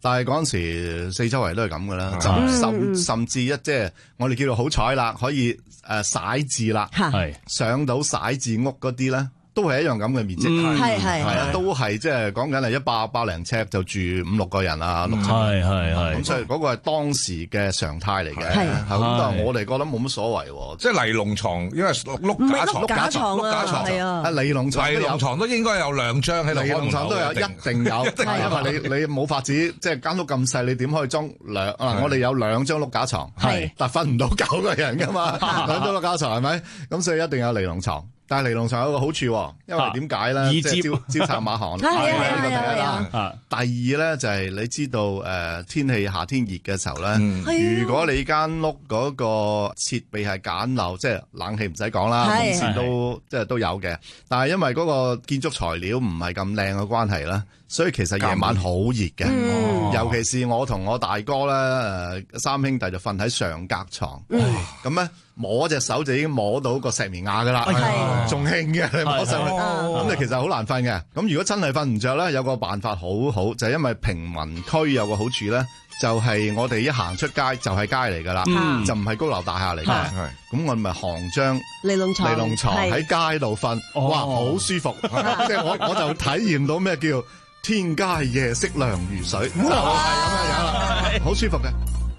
但係嗰陣時四周圍都係咁噶啦，甚甚甚至一即係我哋叫做好彩啦，可以誒徙置啦，係上到徙置屋嗰啲咧。都係一樣咁嘅面積， 係係係啊，都係即係講緊係一百百零尺就住五六個人啊，六七個係人， 係係咁所以嗰個係當時嘅常態嚟嘅， 係咁但係我哋覺得冇乜所謂喎， 即係尼龍床，因為碌架床， 碌架床啊，係啊， 啊尼龍床尼龍床都應該有兩張喺度， 尼龍床都有一定有，因為你你冇法子，即係間屋咁細，你點可以裝兩啊？我哋有兩張碌架床，係，但係瞓唔到九個人㗎嘛，兩張碌架床係咪？咁所以一定有尼龍床。但係尼龍床有個好處，因為點解咧？即係招招拆馬行，係呢個第一啦。第二咧就係你知道誒天氣夏天熱嘅時候咧，如果你間屋嗰個設備係簡陋，即係冷氣唔使講啦，風扇都即係都有嘅。但係因為嗰個建築材料唔係咁靚嘅關係啦，所以其實夜晚好熱嘅。尤其是我同我大哥咧，誒三兄弟就瞓喺上格床，咁咧。摸隻手就已經摸到個石棉瓦噶啦，仲興嘅你摸上去，咁你其實好難瞓嘅。咁如果真係瞓唔着咧，有個辦法好好，就係因為平民區有個好處咧，就係我哋一行出街就係街嚟噶啦，就唔係高樓大廈嚟嘅。咁我咪行張尼龍床， 尼龍床喺街度瞓，哇，好舒服。即係我我就體驗到咩叫天街夜色涼如水，就係咁樣樣啦，好舒服嘅。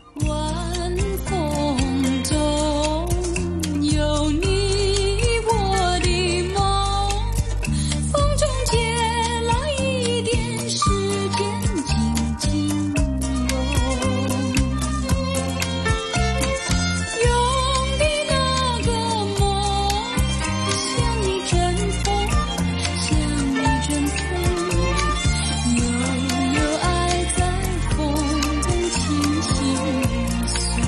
有你我的夢，風中借來一點時間靜靜用，用的那個夢像一陣風，像一陣風，悠悠愛在風中輕輕送。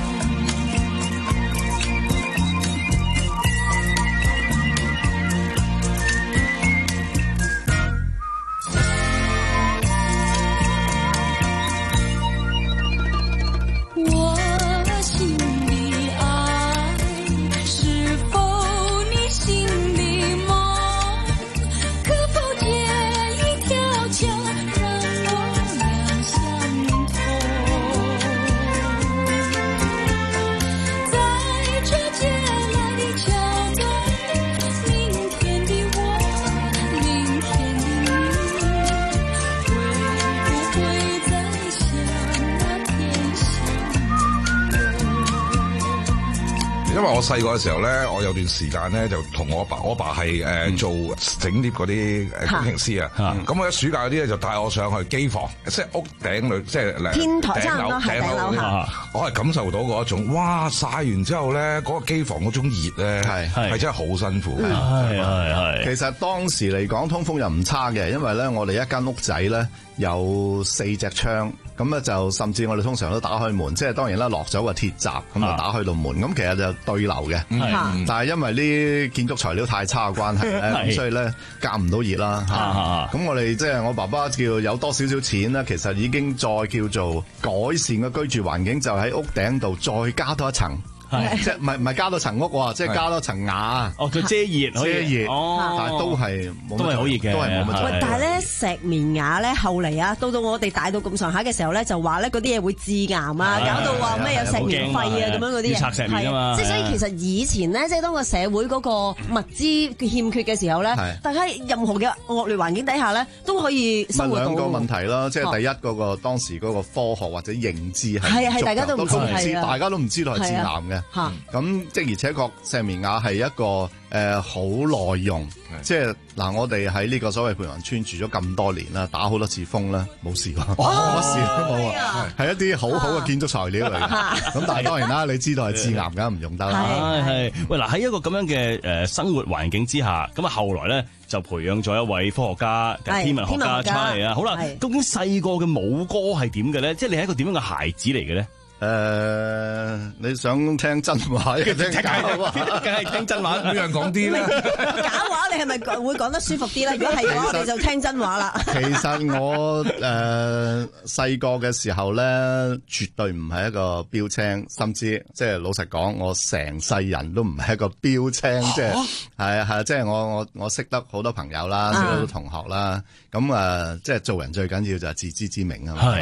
因為我細個嘅時候咧，我有段時間咧就同我阿爸，我阿爸係誒做整啲嗰啲誒工程師啊。咁我一暑假嗰啲咧就帶我上去機房，即係屋頂裏，即係天台差唔多頂樓下。我係感受到嗰一種，哇！曬完之後咧，嗰個機房嗰種熱咧係係真係好辛苦。 係係係。 其實當時嚟講，通風又唔差嘅，因為咧我哋一間屋仔咧有四隻窗。咁咧就甚至我哋通常都打開門，即係當然啦，落咗個鐵閘咁就打開到門，咁、啊、其實就對流嘅。嗯、但係因為呢建築材料太差嘅關係咧，咁所以咧隔唔到熱啦。咁、啊、我哋即係我爸爸叫有多少少錢咧，其實已經再叫做改善個居住環境，就喺屋頂度再加多一層。係，即係唔係唔係加多層屋喎，即係加多層瓦。 哦，佢遮熱， 遮熱，哦，但係都係都係好熱嘅， 都係冇乜。 喂，但係咧石棉瓦咧後嚟啊，到到我哋大到咁上下嘅時候咧，就話咧嗰啲嘢會致癌啊，搞到話咩有石棉肺啊咁樣嗰啲嘢。 要拆石棉啊嘛。 即係所以其實以前咧，即係當個社會嗰個物資欠缺嘅時候咧，大家任何嘅惡劣環境底下咧，都可以生活到。 兩個問題啦，即係第一嗰個當時嗰個科學或者認知係係係大家都唔知， 大家都唔知道係致癌嘅。嚇咁。即而且確石棉瓦係一個誒好耐用，即係嗱，我哋喺呢個所謂培雲村住咗咁多年啦，打好多次風啦，冇事喎，乜事都冇啊，係一啲好好嘅建築材料嚟嘅。咁但係當然啦，你知道係致癌㗎，唔用得啦。 係係，喂嗱，喺一個咁樣嘅誒生活環境之下，咁啊後來咧就培養咗一位科學家、天文學家出嚟啊。好啦，究竟細個嘅武哥係點嘅咧？即係你係一個點樣嘅孩子嚟嘅咧？ 誒、呃，你想聽真話，聽假話， 梗係聽真話， 每樣講啲啦。 假話你係咪會講得舒服啲咧？如果係嘅話，我哋就聽真話啦。 其實我誒細個嘅時候咧，絕對唔係一個標青，甚至即係老實講，我成世人都唔係一個標青，即係係係即係我我我識得好多朋友啦，識得好多同學啦，咁誒、呃、即係做人最緊要就係自知之明啊嘛。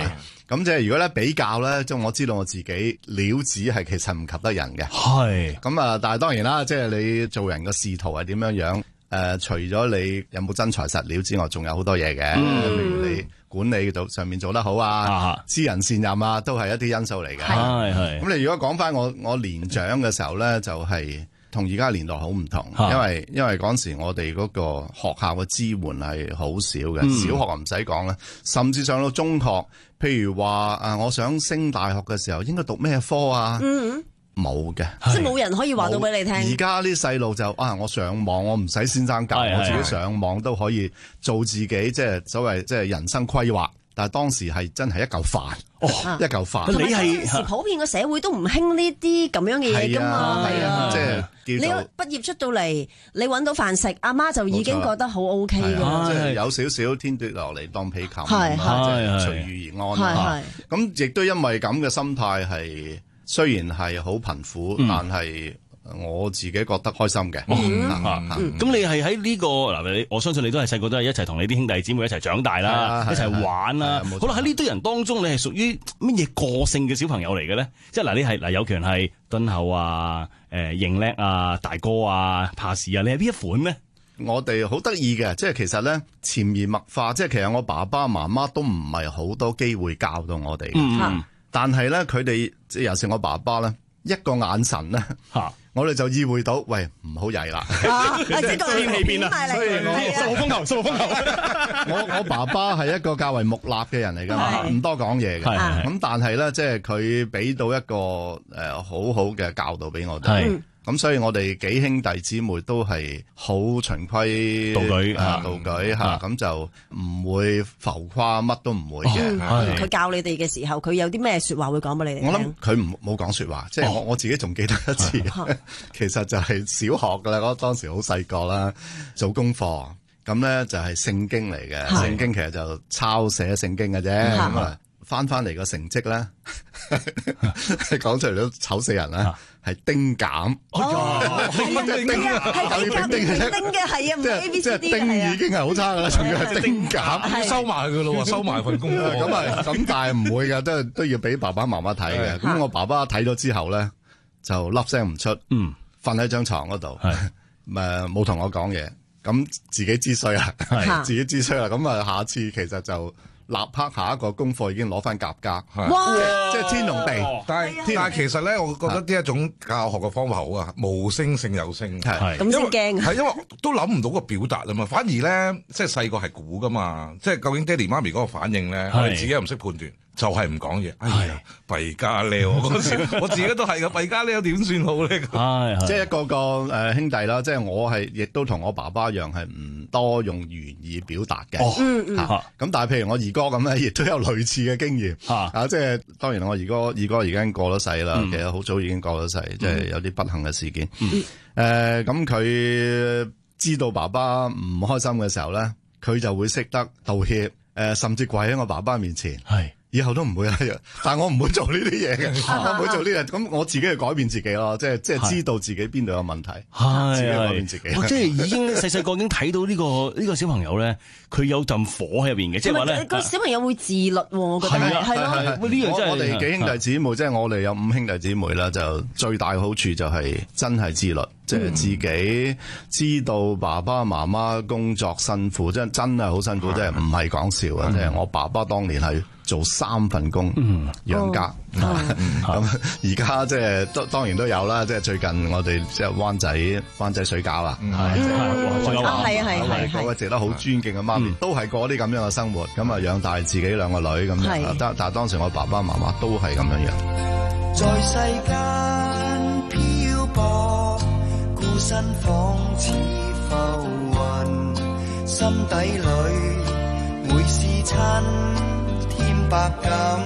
咁即係如果咧比較咧，即係我知道我自己料子係其實唔及得人嘅。 係咁啊，但係當然啦，即係你做人嘅仕途係點樣樣？誒、呃，除咗你有冇真材實料之外，仲有好多嘢嘅。嗯、譬如你管理度上面做得好啊，知人善任啊，都係一啲因素嚟嘅。係係。咁你如果講翻我我年長嘅時候咧，就係、是。同而家年代好唔同，因為因為嗰陣時我哋嗰個學校嘅支援係好少嘅，嗯、小學唔使講啦，甚至上到中學，譬如話啊，我想升大學嘅時候應該讀咩科啊？嗯，冇嘅， 即係冇人可以話到俾你聽。 而家啲細路就啊，我上網，我唔使先生教，我自己上網都可以做自己，即係所謂即係人生規劃。但係當時係真係一嚿飯，哦，一嚿飯。 你係當時普遍個社會都唔興呢啲咁樣嘅嘢㗎嘛，係啊， 即係你畢業出到嚟，你揾到飯食，阿媽就已經覺得好 OK 㗎啦。 即係有少少天跌落嚟當被冚， 係係隨遇而安。係咁亦都因為咁嘅心態係，雖然係好貧苦，但係。我自己覺得開心嘅。咁你係喺呢個嗱，你我相信你都係細個都係一齊同你啲兄弟姊妹一齊長大啦，一齊玩啦。好啦，喺呢堆人當中，你係屬於乜嘢個性嘅小朋友嚟嘅咧？即係嗱，你係嗱有權係敦厚啊、誒認叻啊、大哥啊、怕事啊，你係邊一款咧？ 我哋好得意嘅，即係其實咧潛移默化，即係其實我爸爸媽媽都唔係好多機會教到我哋。嗯，但係咧佢哋即係尤其是我爸爸咧，一個眼神咧嚇。我哋就意會到，喂，唔好曳啦！ 天氣變啦， 所以我十號風球，十號風球。 我我爸爸係一個較為木訥嘅人嚟㗎嘛，唔多講嘢嘅。咁但係咧，即係佢俾到一個誒、呃、好好嘅教導俾我哋。咁所以我哋幾兄弟姊妹都係好循規蹈矩啊，蹈矩嚇，咁就唔會浮誇，乜都唔會嘅。 佢教你哋嘅時候，佢有啲咩説話會講俾你哋聽？ 我諗佢唔冇講説話，即係我我自己仲記得一次，其實就係小學㗎啦，我當時好細個啦，做功課咁咧就係聖經嚟嘅，聖經其實就抄寫聖經嘅啫，咁啊翻翻嚟個成績咧，講出嚟都醜死人啦。係丁減， 哦，係丁啊，係丁減，丁嘅係啊，唔係 A B C D 嘅係啊， 丁已經係好差噶啦，仲要係丁減， 收埋噶咯喎，收埋份功課。 咁啊，咁但係唔會噶，都都要俾爸爸媽媽睇嘅。咁我爸爸睇咗之後咧，就粒聲唔出，嗯，瞓喺張床嗰度，係，誒冇同我講嘢，咁自己知衰啦，自己知衰啦，咁啊下次其實就。立刻下一個功課已經攞翻夾格， 哇！ 即係天同地。 但係但係其實咧，我覺得呢一種教學嘅方法好啊，無聲勝有聲， 係咁先驚。 係因為都諗唔到個表達啊嘛，反而咧即係細個係估噶嘛，即係究竟爹哋媽咪嗰個反應咧，我哋自己又唔識判斷。就係唔講嘢，哎呀，弊家咧！我嗰時我自己都係噶，弊家咧點算好咧？ 即係一個個誒兄弟啦，即係我係亦都同我爸爸一樣係唔多用言語表達嘅。嗯嗯。咁但係譬如我二哥咁咧，亦都有類似嘅經驗。啊，即係當然我二哥二哥而家過咗世啦，其實好早已經過咗世，即係有啲不幸嘅事件。誒，咁佢知道爸爸唔開心嘅時候咧，佢就會識得道歉，誒，甚至跪喺我爸爸面前。係。以後都唔會啦，但係我唔會做呢啲嘢嘅，我唔會做呢啲嘢。咁我自己去改變自己咯，即係即係知道自己邊度有問題，自己改變自己。 即係已經細細個已經睇到呢個呢個小朋友咧，佢有陣火喺入邊嘅，即係話咧個小朋友會自律，我覺得係係咯。 呢樣真係我哋幾兄弟姊妹，即係我哋有五兄弟姊妹啦，就最大嘅好處就係真係自律。即係自己知道爸爸媽媽工作辛苦，真真係好辛苦，即係唔係講笑啊！即係我爸爸當年係做三份工養家，咁而家即係當當然都有啦。即係最近我哋即係灣仔灣仔水餃啦，係啊係啊係嗰個值得好尊敬嘅媽咪，都係過啲咁樣嘅生活，咁啊養大自己兩個女咁樣。但但係當時我爸爸媽媽都係咁樣樣。 在世間漂泊，孤身仿似浮雲，心底裏每思親添百感。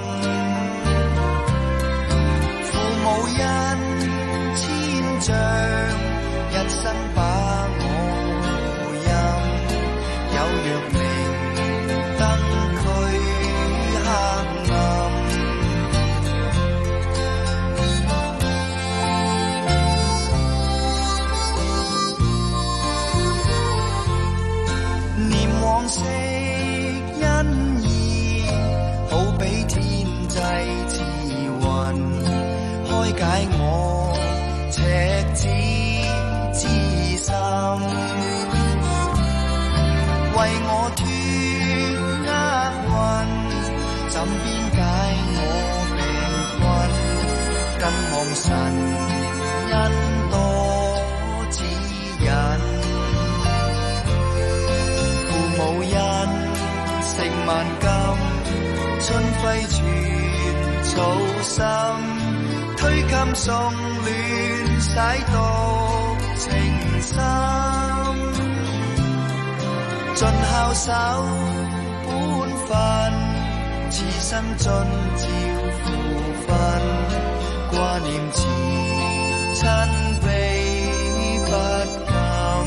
父母恩千丈，一生把我護蔭，有若明燈驅黑暗。往昔恩義，好比天怎邊解我病困？更望神恩多指引，父母恩食萬金，春暉傳草心。推襟送暖，洗獨情深，盡孝守本分，此生盡照父分，掛念慈親悲不禁。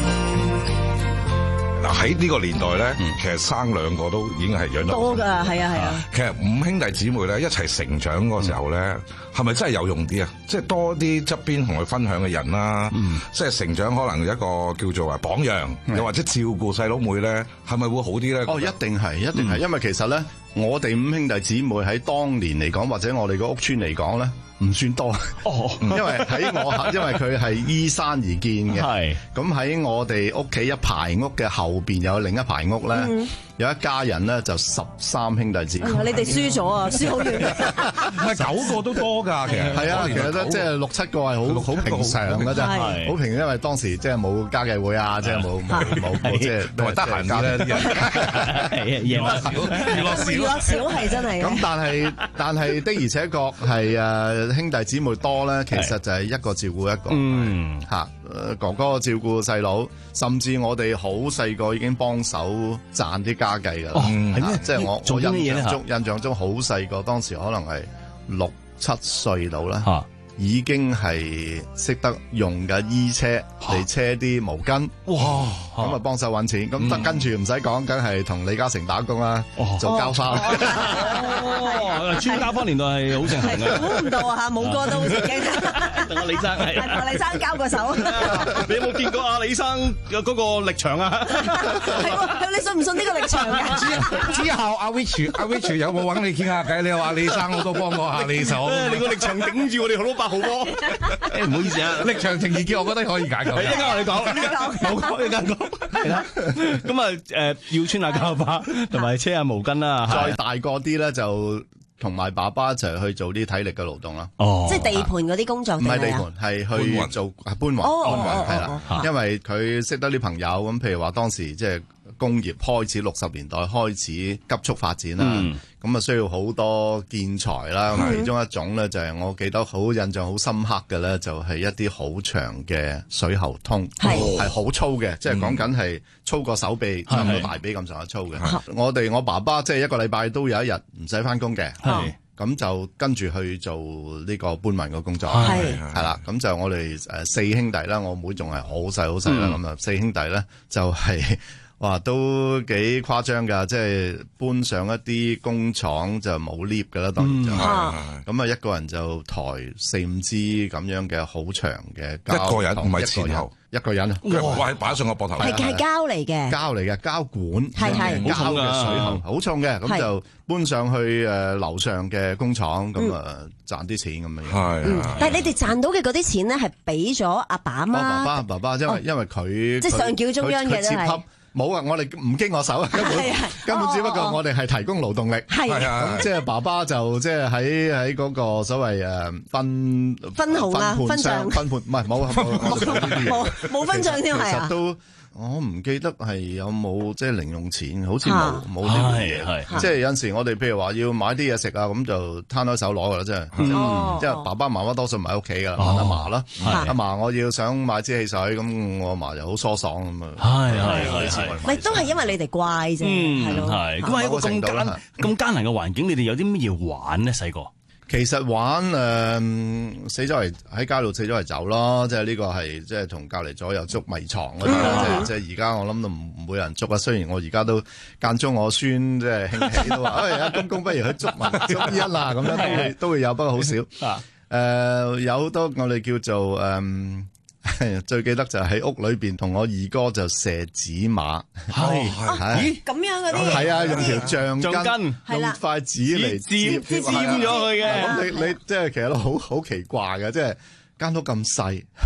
嗱喺呢個年代咧，其實生兩個都已經係養得多㗎，係啊係啊。 其實五兄弟姊妹咧一齊成長嗰時候咧，係咪真係有用啲啊？即係多啲側邊同佢分享嘅人啦，即係成長可能一個叫做話榜樣，又或者照顧細佬妹咧，係咪會好啲咧？ 哦，一定係，一定係，因為其實咧，我哋五兄弟姊妹喺當年嚟講，或者我哋個屋村嚟講咧。唔算多，哦，因為喺我，因為佢係依山而建嘅，係咁喺我哋屋企一排屋嘅後邊有另一排屋咧，嗯、有一家人咧就十三兄弟姊妹。 你哋輸咗啊，輸好遠。 唔係九個都多㗎，其實係啊，其實都即係六七個係好好平常㗎啫，好平，因為當時即係冇家計會啊，即係冇冇冇即係同埋得閒啲咧啲人， 娛樂少，娛樂少， 娛樂少係真係。 咁但係但係的而且確係誒。兄弟姊妹多咧，其實就係一個照顧一個，嗯嚇，哥哥照顧細佬，甚至我哋好細個已經幫手賺啲家計㗎啦。係咩？即係我我印象中印象中好細個，當時可能係六七歲到啦，已經係識得用嘅衣車嚟車啲毛巾。哇！咁啊幫手揾錢，咁得跟住唔使講，梗係同李嘉誠打工啦，做膠花。 哦，穿膠花年代係好盛行嘅。 估唔到啊嚇，冇哥都好曾經。 同阿李生係。 同李生交過手。 你有冇見過阿李生嘅嗰個力場啊？ 係喎，你信唔信呢個力場㗎？ 之後阿 Rich 阿 Rich 有冇揾你傾下偈？你話李生我都幫過下你手。 你個力場頂住我哋好多八號波。誒唔好意思啊， 力場情意結，我覺得可以解決。 一陣間我哋講，冇講，一陣間講。係啦，咁啊誒要穿下膠花，同埋車下毛巾啦。 再大個啲咧，就同埋爸爸一齊去做啲體力嘅勞動啦。 哦，即係地盤嗰啲工作。 唔係地盤，係去做搬運。搬運係啦，因為佢識得啲朋友咁，譬如話當時即係工業開始六十年代開始急速發展啦。咁啊需要好多建材啦，咁其中一種咧就係我記得好印象好深刻嘅咧，就係一啲好長嘅水喉通，係係好粗嘅，即係講緊係粗過手臂，差唔多大髀咁上下粗嘅。我哋我爸爸即係一個禮拜都有一日唔使返工嘅，咁就跟住去做呢個搬運嘅工作，係係啦。咁就我哋誒四兄弟啦，我妹仲係好細好細啦，咁啊四兄弟咧就係。哇，都幾誇張㗎！即係搬上一啲工廠就冇 lift 㗎啦，當然就係咁啊，嗯、一個人就抬四五支咁樣嘅好長嘅膠， 一個人唔係前後， 一個人， 哇！擺上個膊頭， 係係膠嚟嘅， 膠嚟嘅膠管， 係係膠嘅水喉，好重嘅，咁就搬上去誒樓上嘅工廠，咁啊賺啲錢咁樣。 係， 但係你哋賺到嘅嗰啲錢咧，係俾咗阿爸阿媽。 爸爸爸爸，因為因為佢即係上繳中央嘅都係。 冇啊！我哋唔經我手啊，根本根本只不過我哋係提供勞動力。係啊，咁即係爸爸就即係喺喺嗰個所謂誒分分紅啊，分賬分判，唔係冇冇冇分賬添係啊。 我唔記得係有冇即係零用錢，好似冇冇呢啲嘢。即係有陣時我哋譬如話要買啲嘢食啊，咁就攤開手攞噶啦，即係。即係爸爸媽媽多數唔喺屋企噶，問阿嫲啦。阿嫲我要想買支汽水，咁我阿嫲就好疏爽咁啊。係係係。 咪都係因為你哋乖啫，係咯。 係。咁喺一個咁艱咁艱難嘅環境，你哋有啲乜嘢玩咧？細個？ 其實玩誒、呃、死咗嚟喺街度死咗嚟走咯，即係呢個係即係同隔離左右捉迷藏嗰啲啦，即係即係而家我諗都唔唔會有人捉啊。雖然我而家都間中我孫即係興起都話，哎阿公公不如去捉迷捉一啦咁樣都會都會有，不過好少。誒、呃、有好多我哋叫做誒。呃最記得就喺屋裏邊同我二哥就射紙馬， 係係咦咁樣嗰啲係啊，用條橡筋係啦， 用塊紙嚟尖尖咗佢嘅。 咁你你即係其實都好好奇怪嘅，即係間屋咁細，係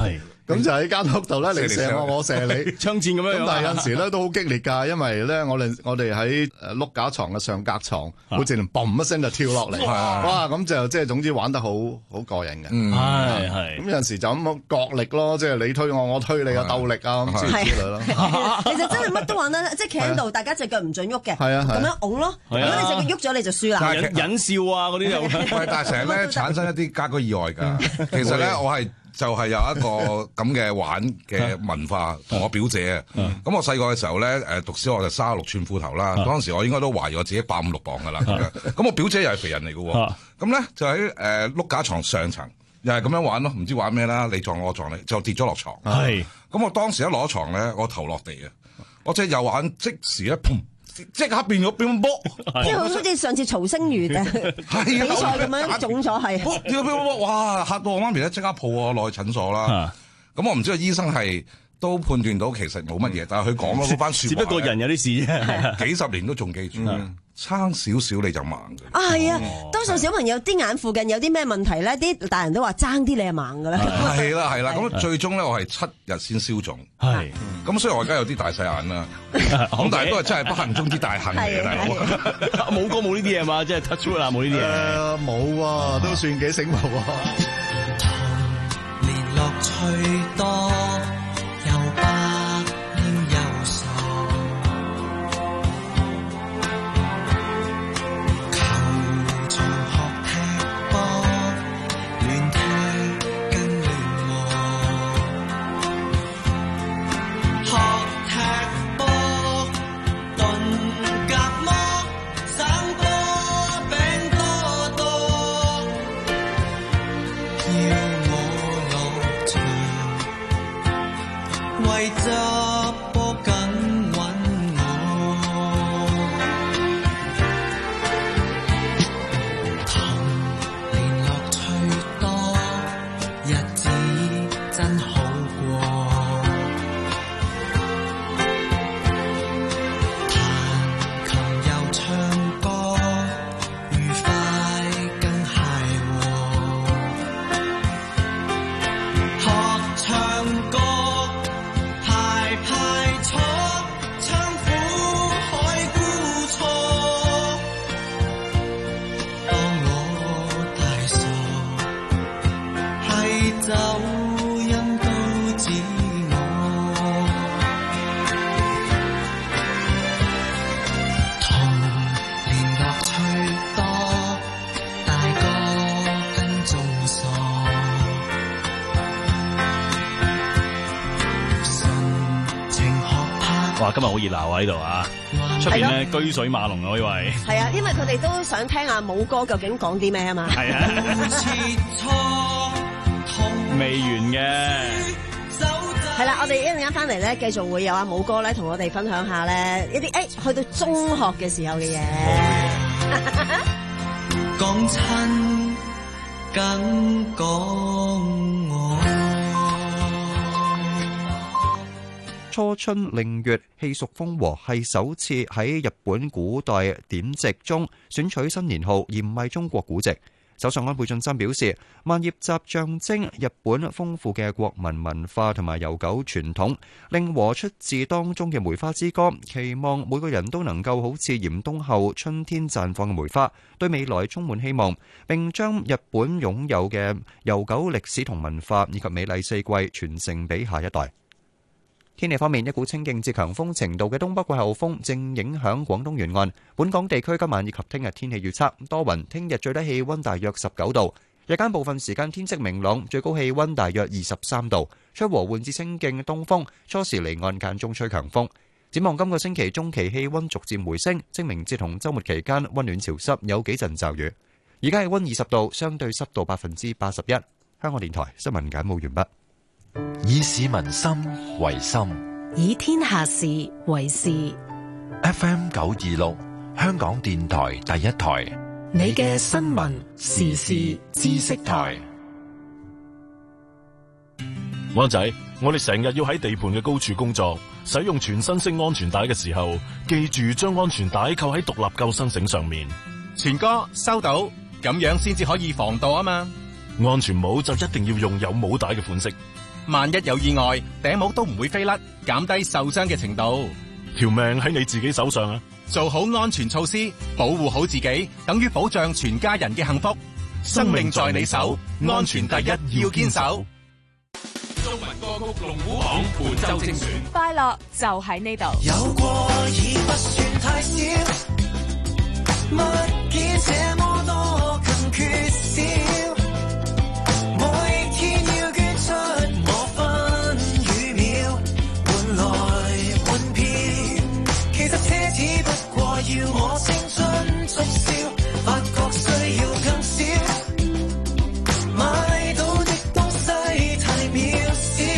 咁就喺間屋度咧，你射我，我射你， 槍戰咁樣。 咁但係有陣時咧都好激烈㗎，因為咧我哋我哋喺誒碌架床嘅上格床，好似連嘣一聲就跳落嚟，哇！咁就即係總之玩得好好過癮嘅。 係係。 咁有陣時就咁角力咯，即係你推我，我推你啊，鬥力啊咁之類咯。 其實真係乜都玩得，即係企喺度，大家隻腳唔準喐嘅，咁樣拱咯。如果你隻腳喐咗，你就輸啦。 忍忍笑啊嗰啲又。 喂，但係成日咧產生一啲家居意外㗎。其實咧，我係。就係有一個咁嘅玩嘅文化，同我表姐啊。咁我細個嘅時候咧，誒讀小學就三十六寸褲頭啦。當時我應該都懷疑我自己百五六磅㗎啦。咁我表姐又係肥人嚟嘅喎。咁咧就喺誒碌架床上層，又係咁樣玩咯。唔知玩咩啦，你撞我撞你，就跌咗落床。係。咁我當時一攞床咧，我頭落地啊，我隻右眼即時一砰。即刻變咗變波， 即係好似上次曹星如嘅比賽咁樣腫咗係。 變咗變波，哇！嚇到我媽咪咧，即刻抱我落去診所啦。咁我唔知個醫生係都判斷到其實冇乜嘢，但係佢講咗嗰班説話， 只不過人有啲事啫， 幾十年都仲記住。差少少你就盲嘅。 啊，係啊，多數小朋友啲眼附近有啲咩問題咧，啲大人都話爭啲你係盲㗎啦。 係啦係啦，咁最終咧我係七日先消腫。係。咁所以我而家有啲大細眼啦。咁但係都係真係不幸中之大幸嚟嘅，大佬。 冇哥冇呢啲嘢嘛，即係 touch wood 啦，冇呢啲嘢。 冇喎，都算幾醒目喎。 年樂趣多，又百厭又愁。球場學踢波，亂踢更亂和。學踢波，燉夾魔，省波餅多多。要我落場，為這波緊揾我。童年樂趣多，日子真好過。彈琴又唱歌，愉快更諧和。學唱歌，排排坐，唱苦海孤錯。當我太傻，係走音都指我。童年樂趣多，大個更仲傻。純情學拍。 哇！今日好熱鬧啊喺度啊，出邊咧居水馬龍啊，我以為。 係啊，因為佢哋都想聽下武哥究竟講啲咩啊嘛。 係啊。未完嘅。 係啦，我哋一陣間翻嚟咧，繼續會有阿武哥咧同我哋分享下咧一啲誒去到中學嘅時候嘅嘢。 講親梗講我。 初春令月，氣屬風和，係首次喺日本古代典籍中選取新年號，而唔係中國古籍。首相安倍晉三表示，萬葉集象徵日本豐富嘅國民文化同埋悠久傳統，令和出自當中嘅梅花之歌，期望每個人都能夠好似嚴冬後春天綻放嘅梅花，對未來充滿希望，並將日本擁有嘅悠久歷史同文化以及美麗四季傳承俾下一代。天氣方面，一股清勁至強風程度嘅東北季候風正影響廣東沿岸。本港地區今晚以及聽日天氣預測多雲，聽日最低氣溫大約十九度，日間部分時間天色明朗，最高氣溫大約二十三度，吹和緩至清勁東風，初時離岸間中吹強風。展望今個星期中期氣溫逐漸回升，清明節同週末期間溫暖潮濕，有幾陣驟雨。而家氣溫二十度，相對濕度百分之八十一。香港電台新聞簡報完畢。 以市民心為心， 以天下事為事。 F M 九二六，香港電台第一台， 你嘅新聞時事知識台。 灣仔，我哋成日要喺地盤嘅高處工作，使用全身式安全帶嘅時候，記住將安全帶扣喺獨立救生繩上面。 全哥收到，咁樣先至可以防墮啊嘛。 安全帽就一定要用有帽帶嘅款式。 萬一有意外，頂帽都唔會飛甩，減低受傷嘅程度。 條命喺你自己手上啊！ 做好安全措施，保護好自己，等於保障全家人嘅幸福。生命在你手，安全第一，要堅守。 中文歌曲龍虎榜本周精選， 快樂就喺呢度。 有過已不算太少，物件這麼多更缺少，每天要捐出我分與秒，換來換票，其實奢侈不過要我青春速燒，發覺需要更少，買到的東西太渺小，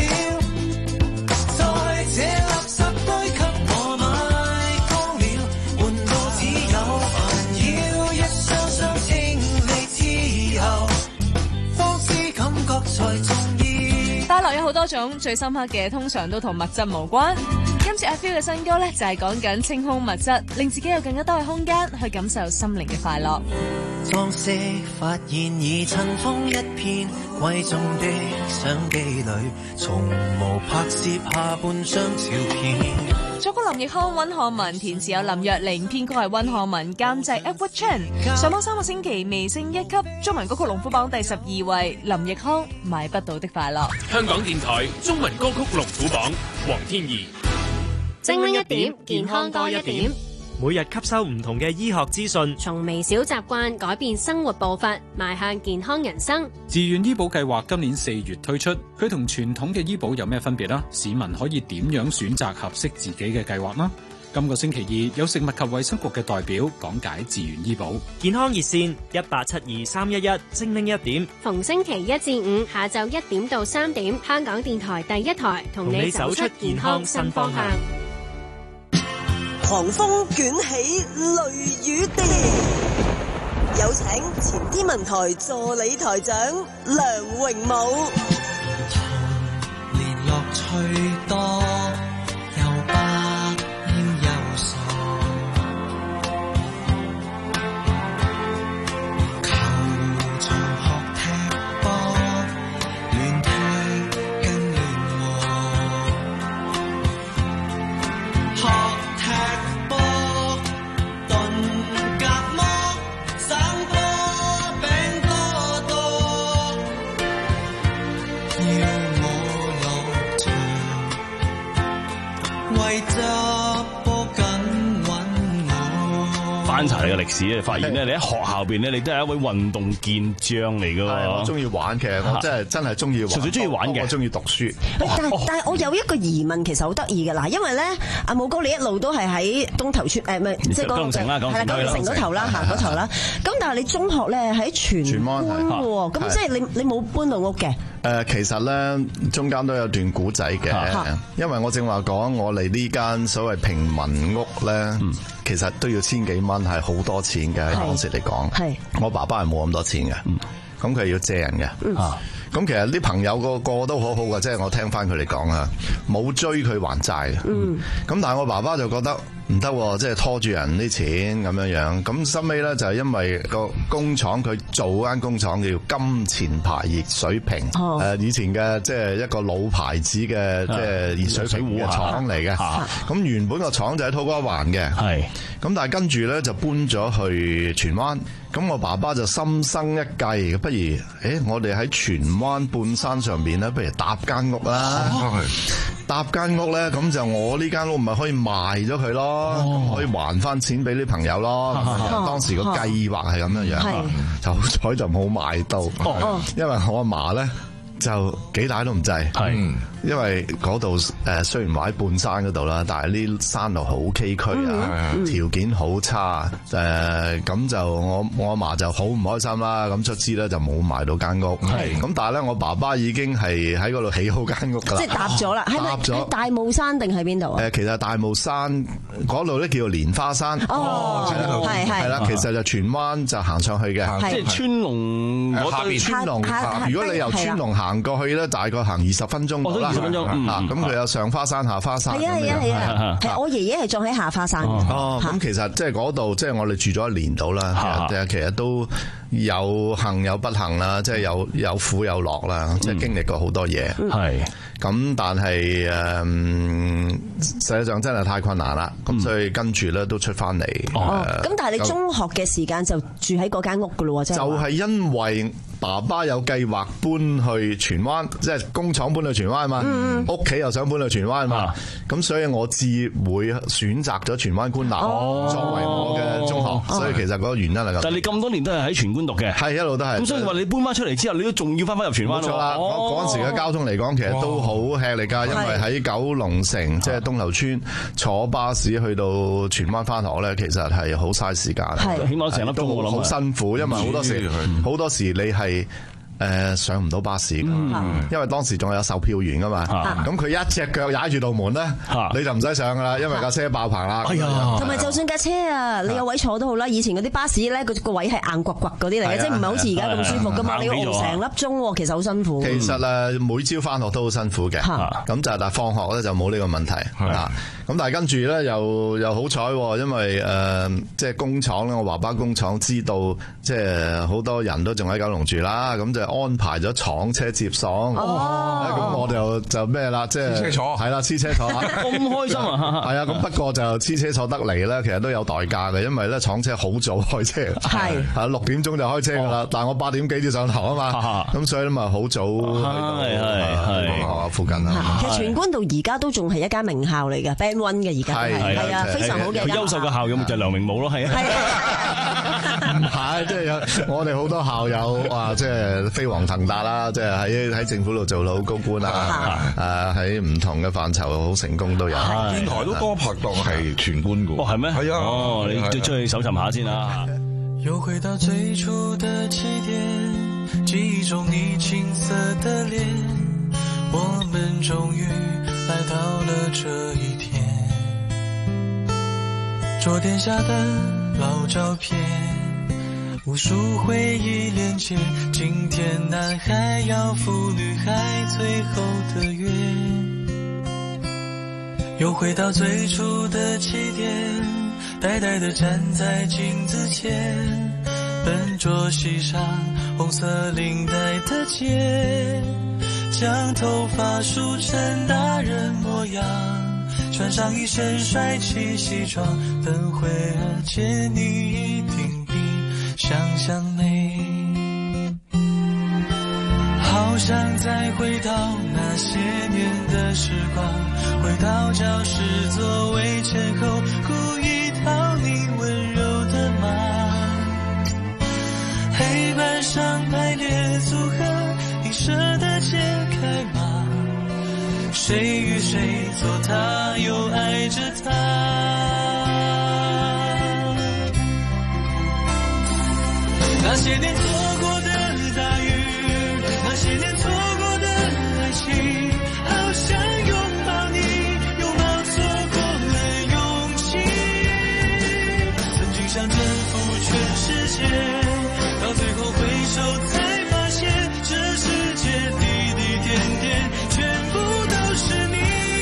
在這垃圾堆給我買光了，換到只有煩擾，一雙雙清理之後，方知感覺才重要。 快樂有好多種，最深刻嘅通常都同物質無關。今次阿 Phil 嘅新歌咧，就係講緊清空物質，令自己有更加多嘅空間去感受心靈嘅快樂。 裝飾發現已塵封一片，貴重的相機裏從無拍攝下半張照片。 作曲林奕匡、溫漢文，填詞有林若寧，編曲係溫漢文，監製 Edward Chan。上榜三個星期，微升一級，中文歌曲龍虎榜第十二位，林奕匡《買不到的快樂》。 香港電台中文歌曲龍虎榜，黃天怡。 精靈一點，健康多一點。 每日吸收唔同嘅醫學資訊， 從微小習慣改變生活步伐，邁向健康人生。 自願醫保計劃今年四月推出，佢同傳統嘅醫保有咩分別呢？市民可以點樣選擇合適自己嘅計劃呢？今個星期二有食物及衛生局嘅代表講解自願醫保健康熱線一八七二三一一，精靈一點。 逢星期一至五下晝一點到三點，香港電台第一台同你走出健康新方向。 狂風捲起雷雨電，有請前天文台助理台長梁榮武。 年樂趣多，又不應憂愁，球場學踢波，亂踢更亂和。學翻查你嘅歷史咧，發現咧你喺學校邊咧，你都係一位運動健將嚟噶喎。 我中意玩，其實我真係真係中意玩， 純粹中意玩嘅， 我中意讀書。 但係但係我有一個疑問，其實好得意嘅嗱，因為咧阿武哥你一路都係喺東頭村誒，唔係即係嗰個係啦，九龍城嗰頭啦，嚇嗰頭啦。咁但係你中學咧喺荃灣喎，咁即係你你冇搬到屋嘅。 誒，其實咧中間都有段古仔嘅，因為我正話講我嚟呢間所謂平民屋咧，其實都要千幾蚊，係好多錢嘅。喺當時嚟講，係我爸爸係冇咁多錢嘅，咁佢係要借人嘅。咁其實啲朋友個個都好好嘅，即係我聽翻佢哋講啊，冇追佢還債嘅。咁但係我爸爸就覺得唔得，即係拖住人啲錢咁樣樣。咁收尾咧就係因為個工廠佢做間工廠叫金錢牌熱水瓶，誒、哦、以前嘅即係一個老牌子嘅即係熱水瓶嘅廠嚟嘅。咁原本個廠就喺土瓜灣嘅，係咁但係跟住咧就搬咗去荃灣。咁我爸爸就心生一計，不如誒我哋喺荃灣半山上邊咧，不如搭間屋啦。哦、搭間屋咧，咁就我呢間屋唔係可以賣咗佢咯，哦、可以還翻錢俾啲朋友咯。哦、當時個計劃係咁樣樣，哦、就好彩就冇賣到，哦、因為我阿嫲咧就幾大都唔制。係。因為嗰度誒雖然話喺半山嗰度啦，但係呢山路好崎嶇啊，嗯、條件好差誒，咁、呃、就我我阿嫲就好唔開心啦。咁卒之咧就冇買到間屋，咁是但係咧我爸爸已經係喺嗰度起好間屋噶啦， 即係搭咗啦，係咪喺大霧山定係邊度啊？ 誒，其實大霧山嗰度咧叫做蓮花山， 哦，係係係啦，其實就荃灣就行上去嘅， 即係川龍嗰邊。 川龍，如果你由川龍行過去咧，大概行二十分鐘。 啦， 二十分鐘。 咁佢有上花山下花山。 係啊係啊係啊，係我爺爺係葬喺下花山。 哦，咁其實即係嗰度，即係我哋住咗一年到啦。其實其實都有幸有不幸啦，即係有有苦有樂啦，即係經歷過好多嘢。係咁，但係誒，實際上真係太困難啦。咁所以跟住咧都出翻嚟。 哦，咁但係你中學嘅時間就住喺嗰間屋噶咯喎，即係就係因為爸爸有計劃搬去荃灣，即係工廠搬去荃灣嘛，屋企又想搬去荃灣嘛，咁所以我至會選擇咗荃灣官立作為我嘅中學，所以其實嗰個原因係咁。 但係你咁多年都係喺荃官讀嘅， 係一路都係。 咁所以話你搬翻出嚟之後，你都仲要翻返入荃灣咯。冇錯啦， 嗰陣時嘅交通嚟講，其實都好吃力㗎，因為喺九龍城即係東流村坐巴士去到荃灣翻學咧，其實係好嘥時間， 起碼成粒鐘我諗。 好辛苦，因為好多時好多時你係。誒上唔到巴士，因為當時仲有售票員噶嘛，咁佢一隻腳踩住道門咧，你就唔使上噶啦，因為架車爆棚啦。 同埋就算架車啊，你有位坐都好啦。以前嗰啲巴士咧，個個位係硬刮刮嗰啲嚟嘅，即係唔係好似而家咁舒服噶嘛？你要熬成粒鐘，其實好辛苦。 其實誒，每朝翻學都好辛苦嘅，咁就但係放學咧就冇呢個問題啊。咁但係跟住咧又又好彩，因為誒即係工廠咧，我爸爸工廠知道即係好多人都仲喺九龍住啦，咁就安排咗廠車接送，咁我哋就咩啦，即係黐車坐， 係啦，黐車坐， 咁開心啊！ 係啊，咁不過就黐車坐得嚟咧，其實都有代價嘅，因為咧廠車好早開車，係係六點鐘就開車噶啦，但係我八點幾就上堂啊嘛，咁所以咧咪好早去到學校附近啦。 其實荃官道而家都仲係一間名校嚟嘅 Band One 嘅，而家係啊，非常好嘅。 優秀嘅校友咪就係梁榮武咯，係啊， 唔係即係有我哋好多校友啊，即係飛黃騰達啦，即係喺喺政府度做到好高官啊，誒喺唔同嘅範疇好成功都有。 電台都多拍檔係荃官嘅。 哦，係咩？ 係啊。 哦，你出去搜尋下先啦。 又回到最初的起點，記憶中你青澀的臉，我們終於來到了這一天。桌墊下的老照片，無數回憶連接，今天男孩要赴女孩最後的約。又回到最初的起點，呆呆地站在鏡子前，笨拙繫上紅色領帶的結，將頭髮梳成大人模樣，穿上一身帥氣西裝，等會兒見你一定比想象美。好想再回到那些年的時光，回到教室座位前後，故意討你溫柔的罵，黑板上排列組合，你捨得解開嗎？誰與誰做他，又愛着他。那些年錯過的大雨，那些年錯過的愛情，好想擁抱你，擁抱錯過了勇氣。曾經想征服全世界，到最後回首才發現，這世界滴滴點點全部都是你。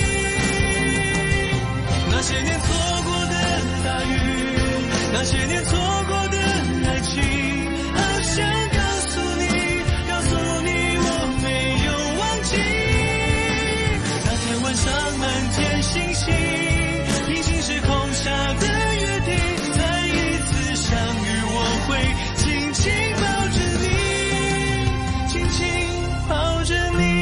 那些年錯過的大雨，那些年錯過的愛情，好想告訴你，告訴你我沒有忘記。那天晚上滿天星星，平行時空下的約定，再一次相遇我會緊緊抱着你，緊緊抱着你。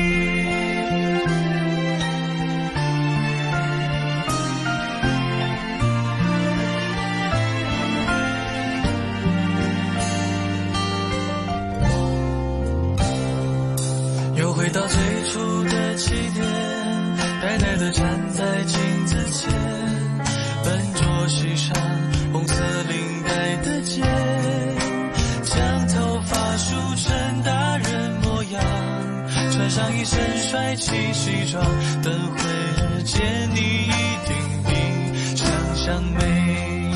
又回到最初的起點，呆呆地站在鏡子前，笨拙繫上紅色領帶的結，將頭髮梳成大人模樣，穿上一身帥氣西裝，等會兒見你一定比想象美。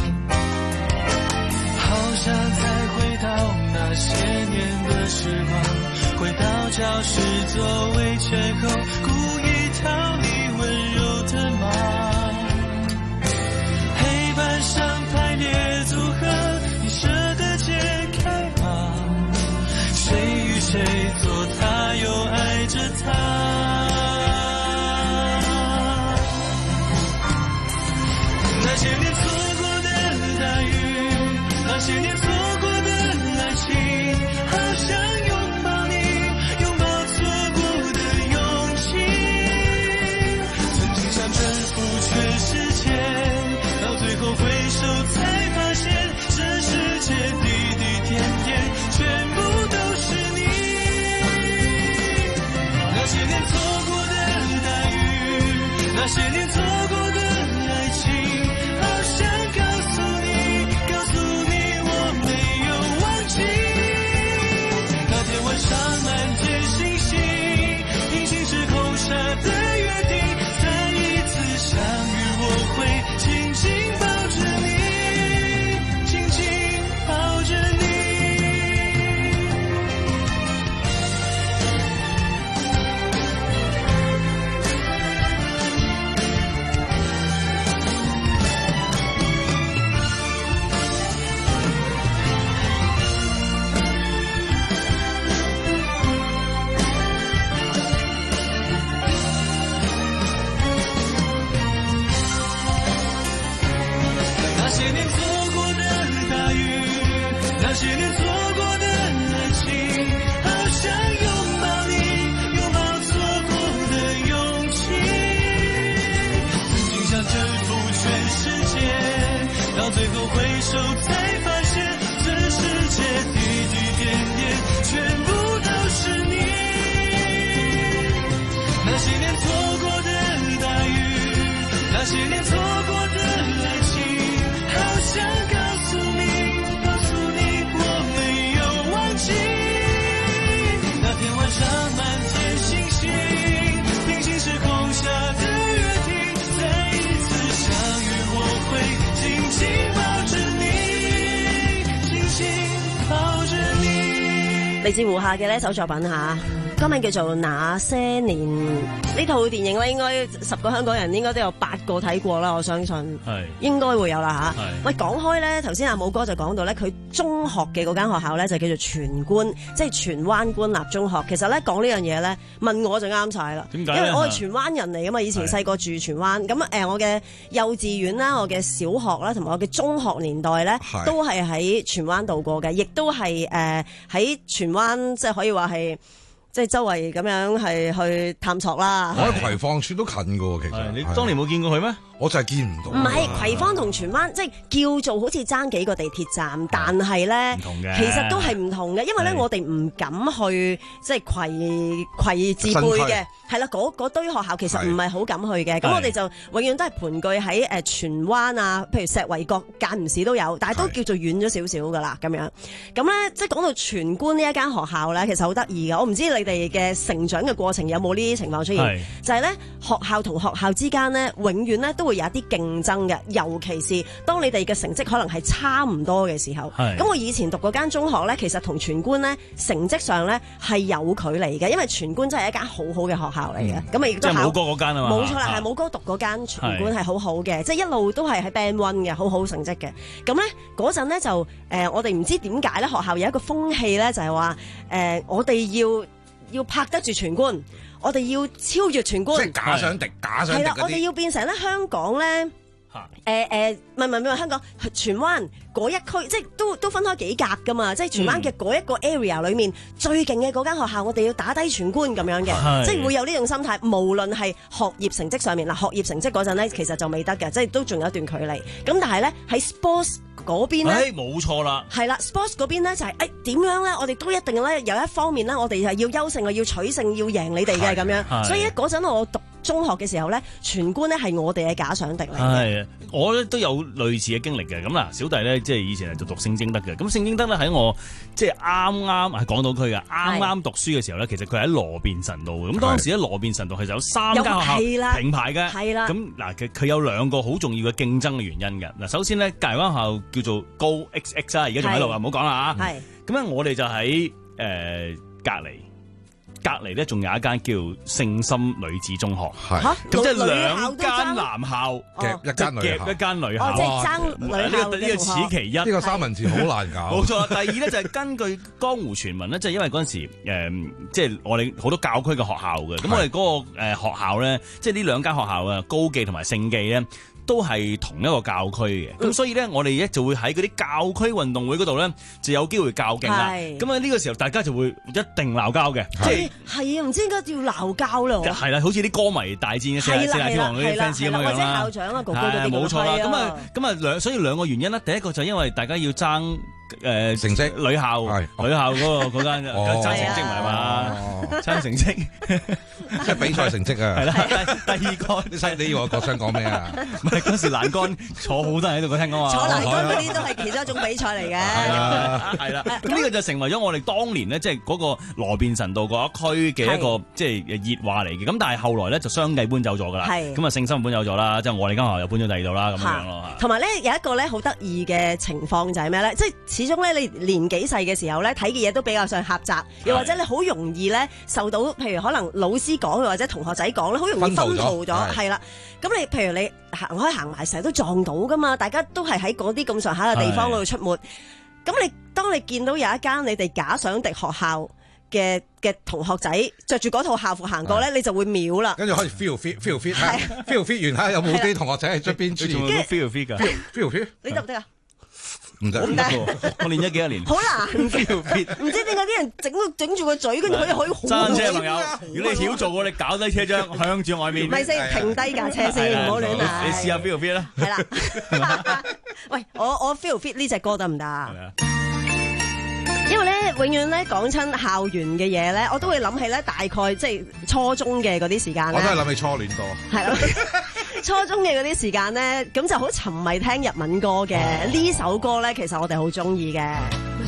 好想再回到那些年的時光，回到教室座位前後。 些年錯過的愛情，好想擁抱你，擁抱錯過的勇氣，曾經想征服全世界，到最後回首才發現，這世界滴滴點點全部都是你。那些年錯過的大雨，那些年錯過的愛情，好想告訴你，告訴你我沒有忘記。那天晚上滿天星星，平行時空下的約定，再一次相遇我會緊緊抱着你，緊緊抱着你。 嚟自胡夏嘅呢一首作品嚇，歌名叫做《那些年》。呢套電影咧，應該十個香港人應該都有八個睇過啦，我相信。係應該會有啦嚇。喂，講開咧，頭先阿武哥就講到咧，佢中學嘅嗰間學校咧就叫做荃官，即係荃灣官立中學。其實咧講呢樣嘢咧，問我就啱晒啦。點解？因為我係荃灣人嚟噶嘛，以前細個住荃灣。咁誒、呃，我嘅幼稚園啦、我嘅小學啦，同埋我嘅中學年代咧，都係喺荃灣度過嘅，亦都係誒喺荃灣，即係可以話係。即係周圍咁樣係去探索啦。 我喺葵芳村都近㗎喎，其實。 你當年冇見過佢咩？ 我就係見唔到。 唔係葵芳同荃灣，即係叫做好似爭幾個地鐵站，但係咧，其實都係唔同嘅，因為咧我哋唔敢去即係葵葵字輩嘅，係啦，嗰堆學校其實唔係好敢去嘅。咁我哋就永遠都係盤踞喺誒荃灣啊，譬如石圍角間唔時都有，但係都叫做遠咗少少㗎啦咁樣。咁咧即係講到荃官呢一間學校咧，其實好得意嘅。我唔知你哋嘅成長嘅過程有冇呢啲情況出現？就係咧學校同學校之間咧，永遠咧都會有一啲競爭嘅，尤其是當你哋嘅成績可能係差唔多嘅時候。咁我以前讀嗰間中學咧，其實同荃官咧成績上咧係有距離嘅，因為荃官真係一間好好嘅學校嚟嘅。咁啊亦都考即係武哥嗰間啊嘛。 冇錯啦，係武哥讀嗰間荃官係好好嘅，即係一路都係喺 Band One 嘅，好好成績嘅。咁咧嗰陣咧就誒、呃，我哋唔知點解咧，學校有一個風氣咧，就係話誒，我哋要要拍得住荃官。我哋要超越荃官， 即係假想敵，假想敵嗰啲。係啦， 我哋要變成咧香港咧，誒誒，唔係唔係唔係香港，荃灣嗰一區，即係都都分開幾格噶嘛。即係荃灣嘅嗰一個 area 裏面、嗯、最勁嘅嗰間學校，我哋要打低荃官咁樣嘅，即係會有呢種心態。無論係學業成績上面，嗱學業成績嗰陣咧，其實就未得嘅，即係都仲有一段距離。咁但係咧喺 sports 嗰邊咧， 冇錯啦， 係啦 ，sports 嗰邊咧就係誒點樣咧？我哋都一定咧有一方面咧，我哋係要優勝啊，要取勝，要贏你哋嘅咁樣。所以咧嗰陣我讀中學嘅時候咧，荃官咧係我哋嘅假想敵嚟嘅。 係，我咧都有類似嘅經歷嘅。咁嗱，小弟咧即係以前係讀讀聖貞德嘅。咁聖貞德咧喺我即係啱啱係港島區嘅，啱啱讀書嘅時候咧，其實佢喺羅便臣道嘅。咁當時咧羅便臣道係有三間學校平排嘅。係啦。咁嗱，佢佢有兩個好重要嘅競爭嘅原因嘅。嗱，首先咧隔離間學校叫做高 X X 啊，而家仲喺度啊，唔好講啦嚇。係。咁咧我哋就喺誒隔離。隔離咧，仲有一間叫聖心女子中學，係咁即係兩間男校夾一間女校， 一間女校， 即係爭女校。 呢個呢個此其一， 呢個三文治好難搞。 冇錯啦。第二咧就係根據江湖傳聞咧，即係因為嗰陣時誒，即係我哋好多教區嘅學校嘅，咁我哋嗰個誒學校咧，即係呢兩間學校啊，高記同埋聖記咧，都係同一個教區嘅，咁、嗯、所以咧，我哋咧就會喺嗰啲教區運動會嗰度咧，就有機會較勁啦。咁啊呢個時候，大家就會一定鬧交嘅，即係係啊，唔知點解要鬧交咯。 係啦，好似啲歌迷大戰嘅四大四大天王嗰啲 fans 咁樣啦。 或者校長啊，哥哥嗰啲冇錯啦。咁啊咁啊兩，所以兩個原因啦。第一個就係因為大家要爭。誒成績女校女校嗰個嗰間爭成績唔係嘛？爭成績即係比賽成績啊！ 係啦，第二個你細你以為我想講咩啊？ 唔係嗰時欄杆坐好多人喺度，我聽講話坐欄杆嗰啲都係其中一種比賽嚟嘅。 係啦，咁呢個就成為咗我哋當年咧，即係嗰個羅便臣道嗰一區嘅一個即係熱話嚟嘅。咁但係後來咧就相繼搬走咗㗎啦。咁啊聖心搬走咗啦，即係我哋間學校又搬咗第二度啦，咁樣咯。 同埋咧有一個咧好得意嘅情況就係咩咧？即係始終咧，你年紀細嘅時候咧，睇嘅嘢都比較上狹窄，又或者你好容易咧受到，譬如可能老師講，或者同學仔講咧，好容易分途咗，係啦。咁你譬如你行開行埋，成日都撞到噶嘛，大家都係喺嗰啲咁上下嘅地方嗰度出沒。咁你當你見到有一間你哋假想敵學校嘅嘅同學仔着住嗰套校服行過咧，你就會秒啦。 跟住開始 feel fit feel fit feel fit 完睇下有冇啲同學仔喺出邊， 仲有 feel fit 㗎 feel fit， 你得唔得啊？ 唔得唔得，我練咗幾多年， 好難，唔知點解啲人整到整住個嘴，跟住佢可以好揸車嘅朋友，如果你曉做過，你搞低車窗向住外面， 咪先停低架車先，唔好亂嚟。 你試下 feel fit 啦。 係啦，喂，我我 feel fit 呢隻歌得唔得？因為咧，永遠咧講親校園嘅嘢咧，我都會諗起咧，大概即係初中嘅嗰啲時間咧。 我都係諗起初戀多。係咯，初中嘅嗰啲時間咧，咁就好沉迷聽日文歌嘅。呢、哦、首歌咧，其實我哋好中意嘅。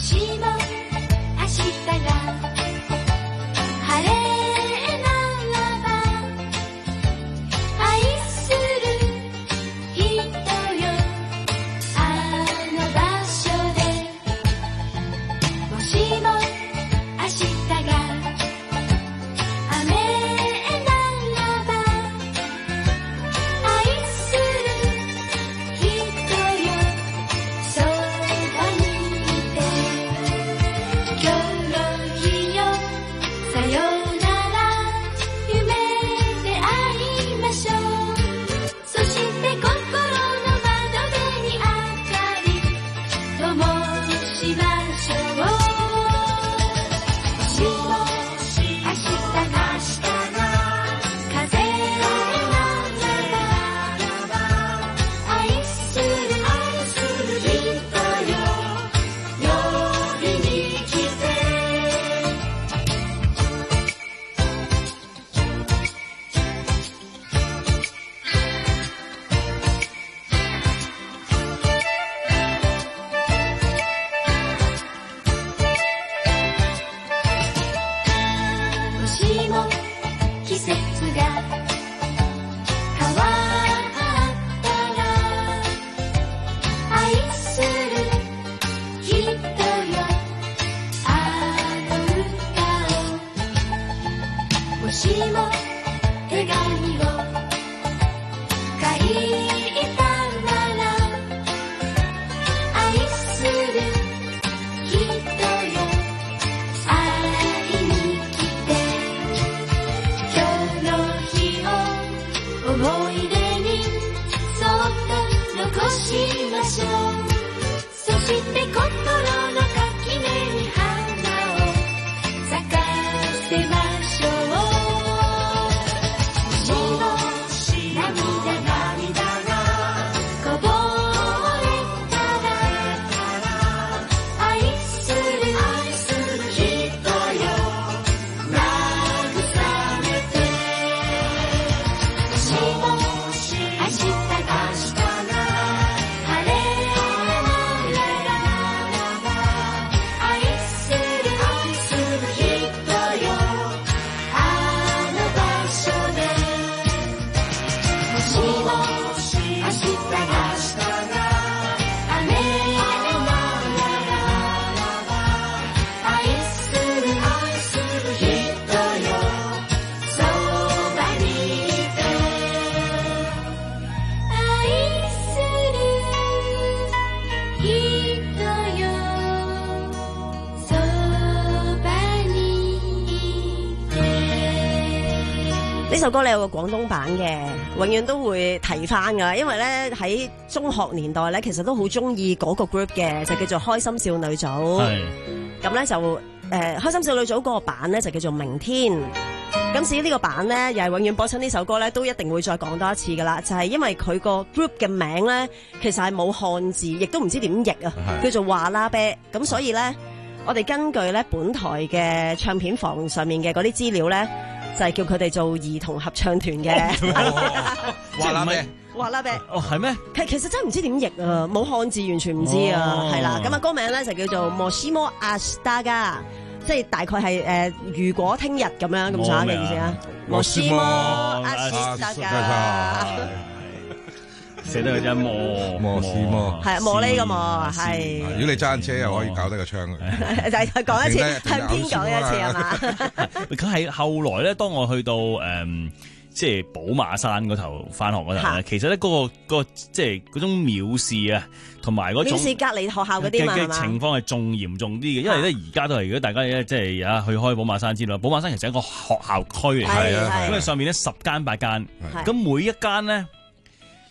呢首歌你有個廣東版嘅，永遠都會提翻噶，因為咧喺中學年代咧，其實都好中意嗰個 group 嘅，就叫做開心少女組。係咁咧就誒、呃，開心少女組嗰個版咧就叫做明天。咁至於呢個版咧，又係永遠播親呢首歌咧，都一定會再講多一次噶啦，就係、是、因為佢個 group 嘅名咧，其實係冇漢字，亦都唔知點譯啊，叫做華拉啤。咁所以咧，我哋根據咧本台嘅唱片房上面嘅嗰啲資料咧。就係叫佢哋做兒童合唱團嘅， 華拉啤， 華拉啤， 哦係咩？ 其其實真係唔知點譯啊，冇漢字完全唔知啊，係啦、哦，咁啊歌名咧就叫做莫西莫阿斯達加，即係大概係誒、呃、如果聽日咁樣咁上下嘅意思啊，莫西莫阿斯達加。 寫得佢真磨磨斯磨， 係磨呢個磨係。 如果你揸車又可以搞得個槍嘅， 就係講一次，向邊講一次係嘛？ 咁係後來咧，當我去到誒、嗯、即係寶馬山嗰頭翻學嗰陣咧，其實咧、那、嗰個、那個即係嗰種藐視啊，同埋嗰種藐視隔離學校嗰啲嘛嘅情況係仲嚴重啲嘅，因為咧而家都係如果大家咧即係啊去開寶馬山知道，寶馬山其實係一個學校區嚟嘅，咁啊上面咧十間八間，咁每一間咧。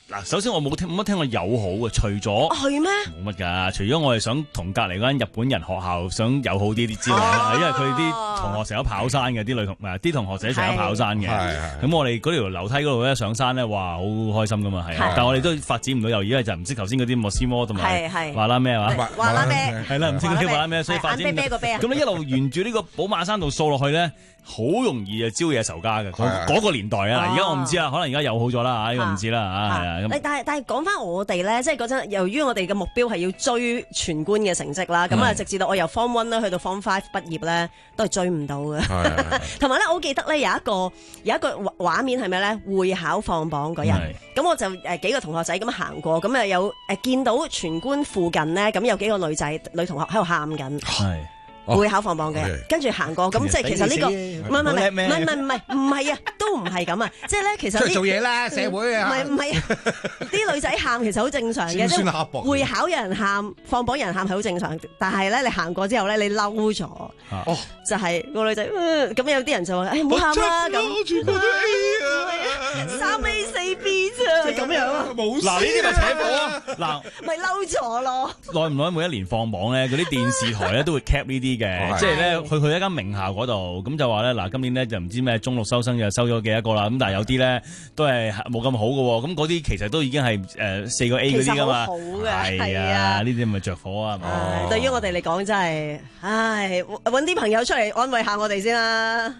嗱，首先我冇聽冇乜聽過友好嘅，除咗係咩？ 冇乜㗎，除咗我係想同隔離嗰間日本人學校想友好啲啲之外啦，因為佢啲同學成日跑山嘅，啲女同唔係啲同學仔成日跑山嘅，咁我哋嗰條樓梯嗰度咧上山咧，哇，好開心㗎嘛，係啊，但係我哋都發展唔到友誼，因為就唔識頭先嗰啲莫斯科同埋話啦咩話， 話啦咩， 係啦，唔識嗰啲話啦咩，所以發展唔到。咁你一路沿住呢個寶馬山道掃落去咧，好容易就招惹仇家嘅，嗰個年代啊，而家我唔知啦，可能而家友好咗啦，呢個唔知啦，啊係啊。 但係但係講翻我哋咧，即係嗰陣，由於我哋嘅目標係要追全官嘅成績啦，咁啊，直至到我由 Form One 咧去到 Form Five 畢業咧，都係追唔到嘅。同埋咧，我好記得咧有一個有一個畫面係咩咧？會考放榜嗰日，咁我就誒幾個同學仔咁行過，咁啊有誒見到全官附近咧，咁有幾個女仔女同學喺度喊緊。會考放榜嘅，跟住行過，咁即係其實呢個唔係唔係唔係唔係唔係唔係啊，都唔係咁啊！即係咧，其實出去做嘢啦，社會啊， 唔係唔係，啲女仔喊其實好正常嘅，即係會考有人喊，放榜有人喊係好正常。但係咧，你行過之後咧，你嬲咗，就係個女仔咁有啲人就話：誒唔好喊啦咁，全部都 A 啊，三 A 四 B 啫，咁樣啊，冇嗱呢啲咪扯火啊！嗱， 咪嬲咗咯。 耐唔耐每一年放榜咧，嗰啲電視台咧都會 cap 呢啲。嘅，即係咧，去去一間名校嗰度，咁就話咧，嗱，今年咧就唔知咩中六收生就收咗幾多個啦，咁但係有啲咧都係冇咁好嘅喎，咁嗰啲其實都已經係誒四個 A 嗰啲噶嘛，係啊，呢啲咪着火啊，係嘛？ 對於我哋嚟講真係，唉，揾啲朋友出嚟安慰下我哋先啦。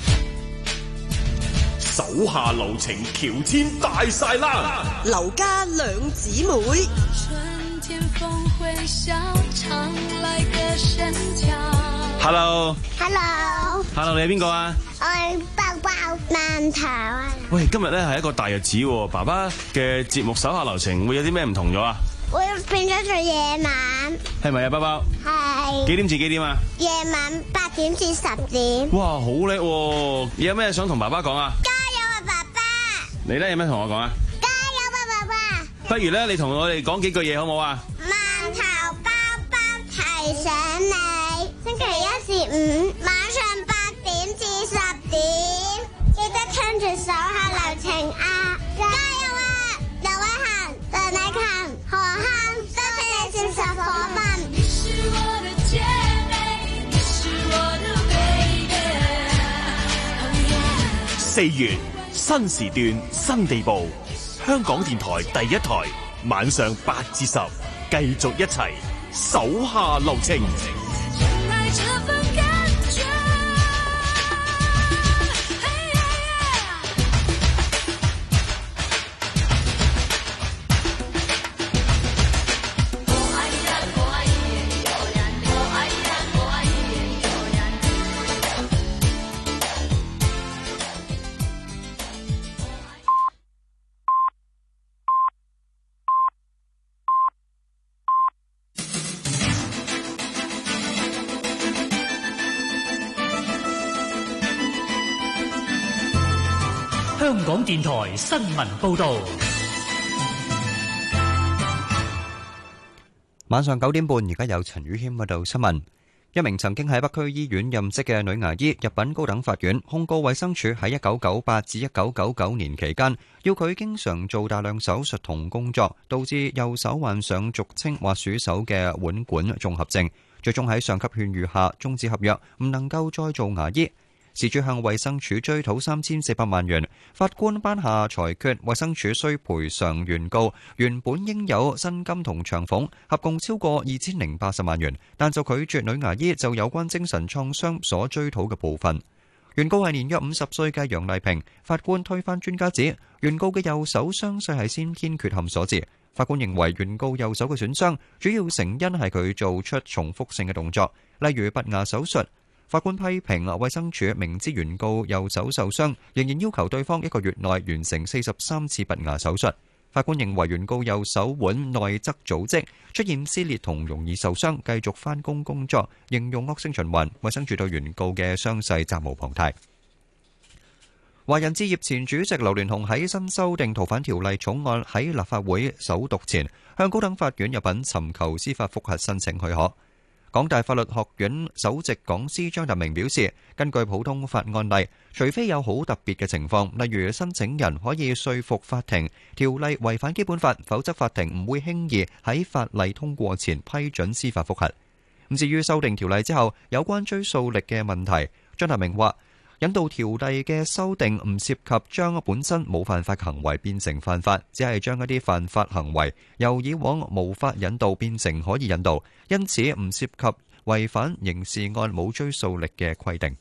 手下留情，喬遷大晒啦！ 劉家兩姊妹。 天風會笑，常來個神橋。 Hello，Hello，Hello， 你係邊個啊？ 我係包包饅頭啊！ 喂，今日咧係一個大日子喎，爸爸嘅節目手下留情會有啲咩唔同咗啊？ 會變咗做夜晚。 係咪啊，包包？ 係。 幾點至幾點啊？ 夜晚八點至十點。 哇，好叻喎！有咩想同爸爸講啊？ 加油啊，爸爸！ 你咧有咩同我講啊？不如咧，你同我哋講幾句嘢好唔好啊？ 饅頭包包提醒你，星期一至五晚上八點至十點，記得聽住手下留情啊！加油啊！劉偉恒、鄧麗琴、何鏗，多謝你接受訪問。你是我的姐妹，你是我的 baby。 四月新時段新地步。香港電台第一台，晚上八至十，繼續一齊手下留情。 香港電台新聞報道。 晚上九點半，而家有陳宇謙報道新聞。一名曾經喺北區醫院任職嘅女牙醫入稟高等法院，控告衛生署喺一九九八至一九九九年期間，要佢經常做大量手術同工作，導致右手患上俗稱滑鼠手嘅腕管綜合症，最終喺上級勸喻下終止合約，唔能夠再做牙醫。事主向衛生署追討三千四百萬元，法官頒下裁決，衛生署需賠償原告原本應有薪金同長俸，合共超過二千零八十萬元，但就拒絕女牙醫就有關精神創傷所追討嘅部分。原告係年約五十歲嘅楊麗萍，法官推翻專家指原告嘅右手傷勢係先天缺陷所致。法官認為原告右手嘅損傷主要成因係佢做出重複性嘅動作，例如拔牙手術。法官批評衛生署明知原告右手受傷，仍然要求對方一個月內完成四十三次拔牙手術。法官認為原告右手腕內側組織出現撕裂同容易受傷，繼續返工工作，形容惡性循環。衛生署對原告嘅傷勢責無旁貸。華人置業前主席劉鑾雄喺新修訂逃犯條例草案喺立法會首讀前，向高等法院入稟尋求司法覆核申請許可。 港大法律學院首席講師張達明表示，根據普通法案例，除非有好特別嘅情況，例如申請人可以說服法庭條例違反基本法，否則法庭唔會輕易喺法例通過前批准司法覆核。咁至於修訂條例之後有關追溯力嘅問題，張達明話，引渡條例嘅修訂唔涉及將本身冇犯法行為變成犯法，只係將一啲犯法行為由以往無法引渡變成可以引渡，因此唔涉及違反刑事案冇追溯力嘅規定。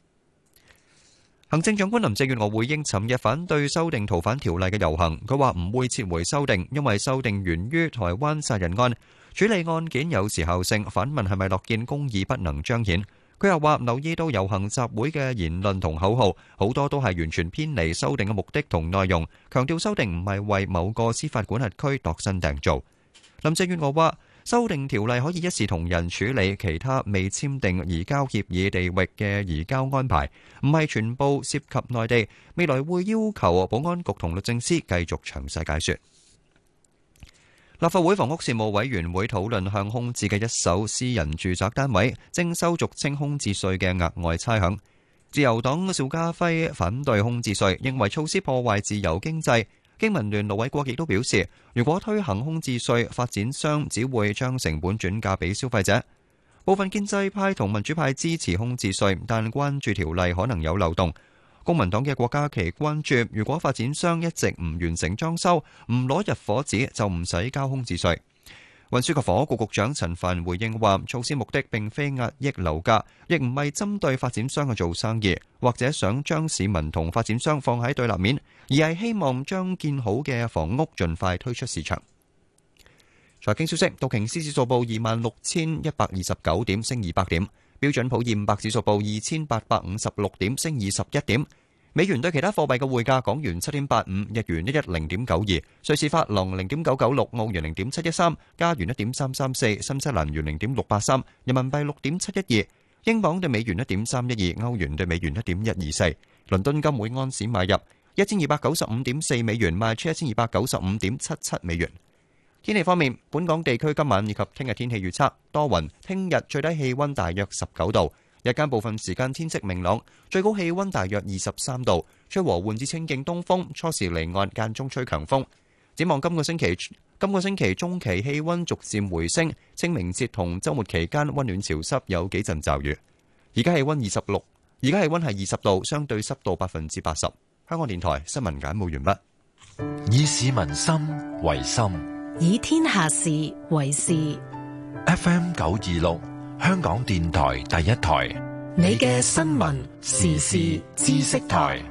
行政長官林鄭月娥回應尋日反對修訂逃犯條例嘅遊行，佢話唔會撤回修訂，因為修訂源於台灣殺人案，處理案件有時效性，反問係咪樂見公義不能彰顯。佢又話留意到遊行集會嘅言論同口號，好多都係完全偏離修訂嘅目的同內容，強調修訂唔係為某個司法管轄區度身訂造。林鄭月娥話，修訂條例可以一視同仁處理其他未簽訂移交協議地域嘅移交安排，唔係全部涉及內地，未來會要求保安局同律政司繼續詳細解說。立法會房屋事務委員會討論向空置嘅一手私人住宅單位徵收俗稱空置稅嘅額外差餉。自由黨邵家輝反對空置稅，認為措施破壞自由經濟。經民聯盧偉國亦都表示，如果推行空置稅，發展商只會將成本轉嫁俾消費者。部分建制派同民主派支持空置稅，但關注條例可能有漏洞。公民黨嘅郭家麒關注，如果發展商一直唔完成裝修，唔攞入伙紙，就唔使交空置稅。運輸及房屋局局長陳帆回應話，措施目的並非壓抑樓價，亦唔係針對發展商嘅做生意，或者想將市民同發展商放喺對立面，而係希望將建好嘅房屋盡快推出市場。財經消息，道瓊斯指數報二萬六千一百二十九點，升二百點。標準普爾五百指數報二千八百五十六點，升二十一點。美元對其他貨幣嘅匯價：港元七點八五，日元一一零點九二，瑞士法郎零點九九六，澳元零點七一三，加元一點三三四，新西蘭元零點六八三，人民幣六點七一二，英鎊對美元一點三一二，歐元對美元一點一二四。倫敦金每安士買入一千二百九十五點四美元，賣出一千二百九十五點七七美元。天氣方面，本港地區今晚以及聽日天氣預測多雲，聽日最低氣溫大約十九度，日間部分時間天色明朗，最高氣溫大約二十三度，吹和緩至清勁東風，初時離岸，間中吹強風。展望今個星期，今個星期中期氣溫逐漸回升，清明節同週末期間溫暖潮濕，有幾陣驟雨。而家氣溫二十六，而家氣溫係二十度，相對濕度百分之八十。香港電台新聞簡報完畢。 以市民心為心， 以天下事為事。 F M 九二六，香港電台第一台， 你嘅新聞時事知識台。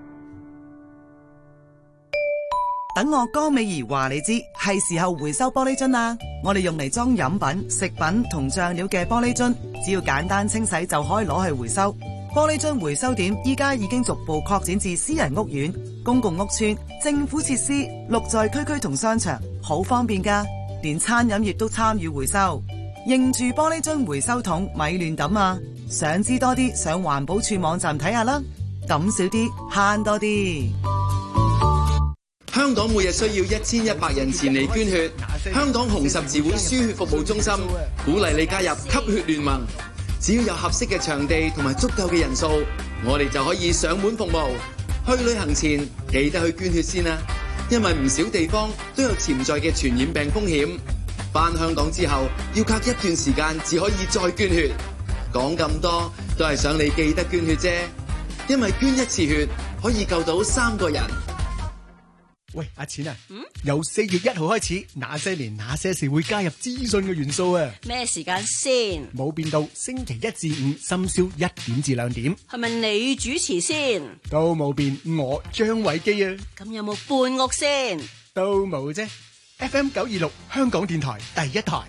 等我江美儀話你知，係時候回收玻璃樽啦。我哋用嚟裝飲品、食品同醬料嘅玻璃樽，只要簡單清洗就可以攞去回收。玻璃樽回收點依家已經逐步擴展至私人屋苑、公共屋邨、政府設施、綠在區區同商場，好方便㗎。連餐飲業都參與回收。認住玻璃樽回收桶，咪亂抌啊！想知多啲，上環保署網站睇下啦。抌少啲，慳多啲。 香港每日需要一千一百人前嚟捐血。香港紅十字會輸血服務中心鼓勵你加入吸血聯盟。只要有合適嘅場地同埋足夠嘅人數，我哋就可以上門服務。去旅行前記得去捐血先啦，因為唔少地方都有潛在嘅傳染病風險。返香港之後要隔一段時間至可以再捐血。講咁多都係想你記得捐血啫，因為捐一次血可以救到三個人。 喂，阿錢啊，嗯、由四月一號開始，那些年那些事會加入資訊嘅元素啊。 咩時間先？冇變到，星期一至五深宵一點至兩點。 係咪你主持先？ 都冇變，我張偉基啊。 咁有冇伴屋先？ 都冇啫。F M 九二六香港電台第一台。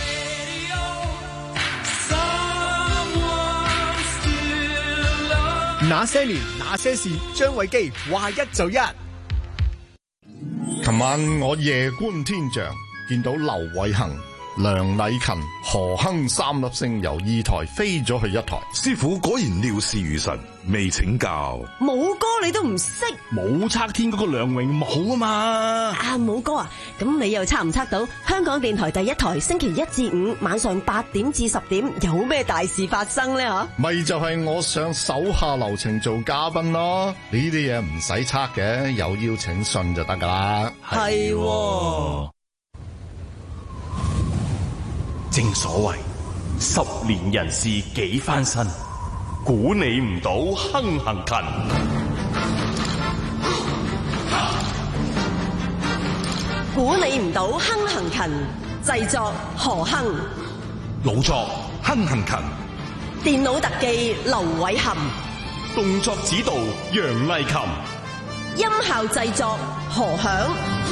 那些年那些事，張偉基話一就一。 琴晚我夜觀天象，見到劉偉恒梁禮勤、何亨三粒星由二台飛咗去一台。 師傅果然料事如神，未請教。 武哥你都唔識？ 武測天嗰個梁榮武啊嘛。 啊，武哥啊，咁你又測唔測到香港電台第一台星期一至五晚上八點至十點有咩大事發生咧？嗬， 咪就係我上手下留情做嘉賓咯。呢啲嘢唔使測嘅，有邀請信就得噶啦。 係喎。 正所謂十年人事幾番新，估你唔到亨行勤。 估你唔到亨行勤，製作何亨， 老作亨行勤， 電腦特技劉偉含， 動作指導楊麗琴， 音效製作何響。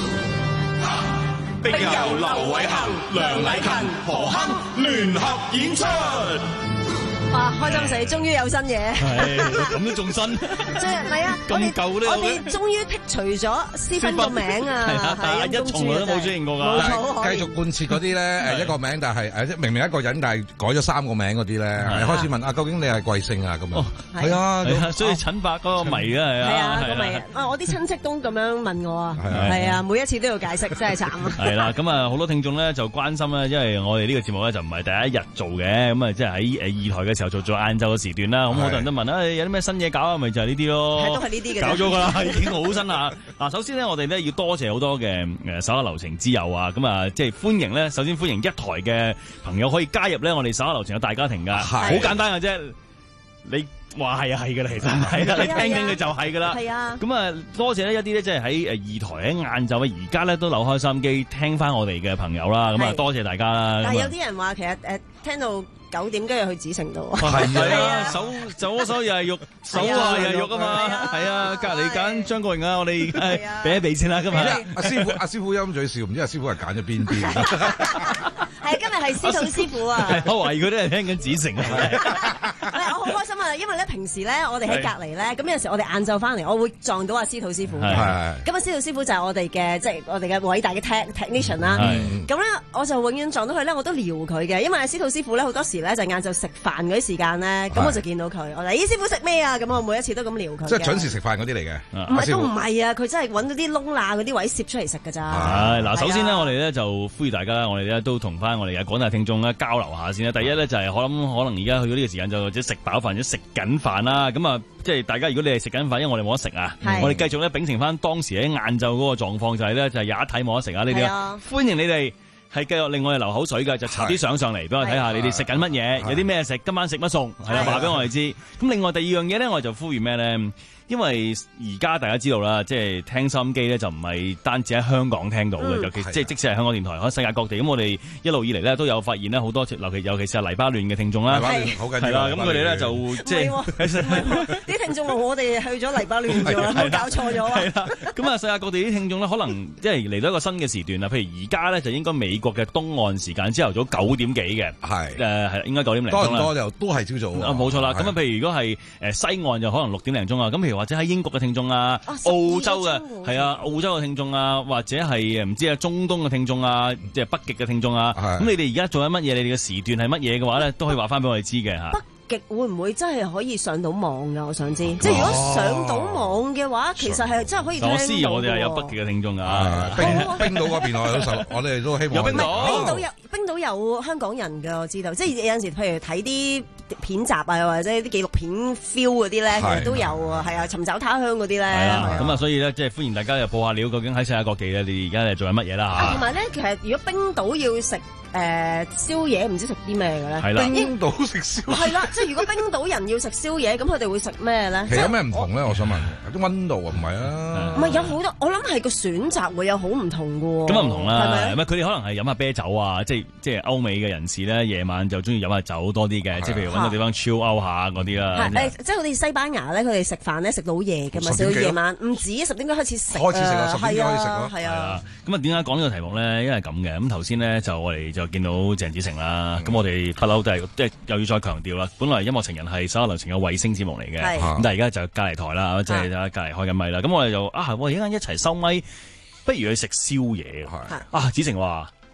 並由劉偉恒、梁禮勤、何亨聯合演出。 哇！開心死，終於有新嘢。 係咁都仲新， 即係唔係啊？ 咁舊都有嘅。 我哋終於剔除咗私芬個名啊！ 係啊，一從來都冇出現過㗎。 冇錯， 繼續貫徹嗰啲咧誒一個名，但係誒明明一個人，但係改咗三個名嗰啲咧，開始問啊，究竟你係貴姓啊？咁樣係啊， 係啊，所以陳伯嗰個謎啊，係啊， 係啊，個謎啊！我啲親戚都咁樣問我啊，係啊，每一次都要解釋，真係慘啊！ 係啦，咁啊好多聽眾咧就關心啦，因為我哋呢個節目咧就唔係第一日做嘅，咁啊即係喺誒二台嘅時候做咗晏晝嘅時段啦，咁好多人都問啊，有啲咩新嘢搞啊？咪就係呢啲咯， 都係呢啲嘅， 搞咗㗎啦，已經好新啦。嗱，首先咧，我哋咧要多謝好多嘅誒手下留情之友啊，咁啊即係歡迎咧，首先歡迎一台嘅朋友可以加入咧我哋手下留情嘅大家庭㗎，好簡單嘅啫，你話係啊係㗎啦，其實係啦，你聽緊嘅就係㗎啦， 係啊， 咁啊多謝呢一啲咧，即係喺誒二台喺晏晝啊，而家咧都扭開收音機聽翻我哋嘅朋友啦，咁啊多謝大家啦。 但係有啲人話其實誒聽到九點跟住去紫城度， 係啊，手左手又係肉，手啊又係肉啊嘛，係啊，隔離揀張國榮啊，我哋俾一俾先啦，今日阿師傅阿師傅陰嘴笑，唔知阿師傅係揀咗邊邊？ 係今日係司徒師傅啊！ 我懷疑佢都係聽緊紫城啊！ 我好開心啊，因為咧平時咧我哋喺隔離咧，咁有時我哋晏晝翻嚟，我會撞到阿司徒師傅。係咁啊，司徒師傅就係我哋嘅即係我哋嘅偉大嘅 technician 啦。咁咧我就永遠撞到佢咧，我都撩佢嘅，因為阿司徒師傅咧好多時咧就晏晝食飯嗰啲時間咧，咁我就見到佢，我話：咦，師傅食咩啊？咁我每一次都咁撩佢。 即係準時食飯嗰啲嚟嘅。 唔係都唔係啊！佢真係揾到啲窿罅嗰啲位攝出嚟食㗎咋。 係嗱，首先呢，我哋咧就呼籲大家啦，我哋咧都同翻我哋嘅廣大聽眾咧交流下先啦。第一咧就係我諗可能而家去到呢個時間就或者食飽飯或者食緊飯啦。咁啊，即係大家如果你係食緊飯，因為我哋冇得食啊，我哋繼續咧秉承翻當時喺晏晝嗰個狀況，就係咧就係有一睇冇得食啊！呢啲歡迎你哋。係繼續令我哋流口水㗎，就搽啲相上嚟俾我睇下，你哋食緊乜嘢，有啲咩食，今晚食乜餸，係啦，話俾我哋知。咁另外第二樣嘢咧，我哋就呼籲咩咧？因為而家大家知道啦，即係聽收音機咧就唔係單止喺香港聽到嘅，嗯、尤其即係即使係香港電台，喺世界各地。咁我哋一路以嚟咧都有發現咧，好多尤其尤其是係黎巴嫩嘅聽眾啦，係啦，咁佢哋咧就即係啲聽眾話我哋去咗黎巴嫩咗，冇搞錯咗啊！係啦， 咁啊世界各地啲聽眾咧，可能即係嚟到一個新嘅時段啦。譬如而家咧就應該美國嘅東岸時間朝頭早九點幾嘅，係誒係應該九點零鐘啦。 多唔多就都係朝早啊，冇錯啦。咁啊，譬如如果係誒西岸就可能六點零鐘啊。咁譬如或者喺英國嘅聽眾啊，澳洲嘅係啊，澳洲嘅聽眾啊，或者係唔知啊中東嘅聽眾啊，即係北極嘅聽眾啊。咁你哋而家做緊乜嘢？你哋嘅時段係乜嘢嘅話咧，都可以話翻俾我哋知嘅嚇。 北極會唔會真係可以上到網㗎？我想知，即係如果上到網嘅話，其實係真係可以聽到。我知我哋係有北極嘅聽眾㗎， 冰冰島嗰邊我哋都受，我哋都希望有冰島。 冰島有冰島有香港人㗎，我知道。即係有陣時，譬如睇啲片集啊，或者啲紀錄片 feel 嗰啲咧，其實都有啊。係啊，尋找他鄉嗰啲咧。係啊， 咁啊，所以咧，即係歡迎大家又報下料，究竟喺世界各地咧，你而家係做緊乜嘢啦嚇？ 同埋咧，其實如果冰島要食誒宵夜，唔知食啲咩嘅咧？ 係啦， 冰島食宵夜係啦，即係如果冰島人要食宵夜，咁佢哋會食咩咧？ 其實有咩唔同咧？我想問，有啲溫度啊，唔係啊？ 唔係有好多，我諗係個選擇會有好唔同嘅喎。 咁啊唔同啦，係咪？佢哋可能係飲下啤酒啊，即係即係歐美嘅人士咧，夜晚就中意飲下酒多啲嘅，即係譬如揾個地方 chill out 下嗰啲啦。 誒，即係好似西班牙咧，佢哋食飯咧食到好夜嘅嘛，食到夜晚唔止十點幾開始食， 開始食啊，十點幾開始食咯， 係啊。 咁啊點解講呢個題目咧？因為咁嘅，咁頭先咧就我哋就見到鄭子誠啦，咁我哋不嬲都係即係又要再強調啦。本來音樂情人係手下留情嘅衛星節目嚟嘅，咁但係而家就隔離台啦，即係隔離開緊咪啦。咁我哋就啊，我而家一齊收咪，不如去食宵夜啊！子誠話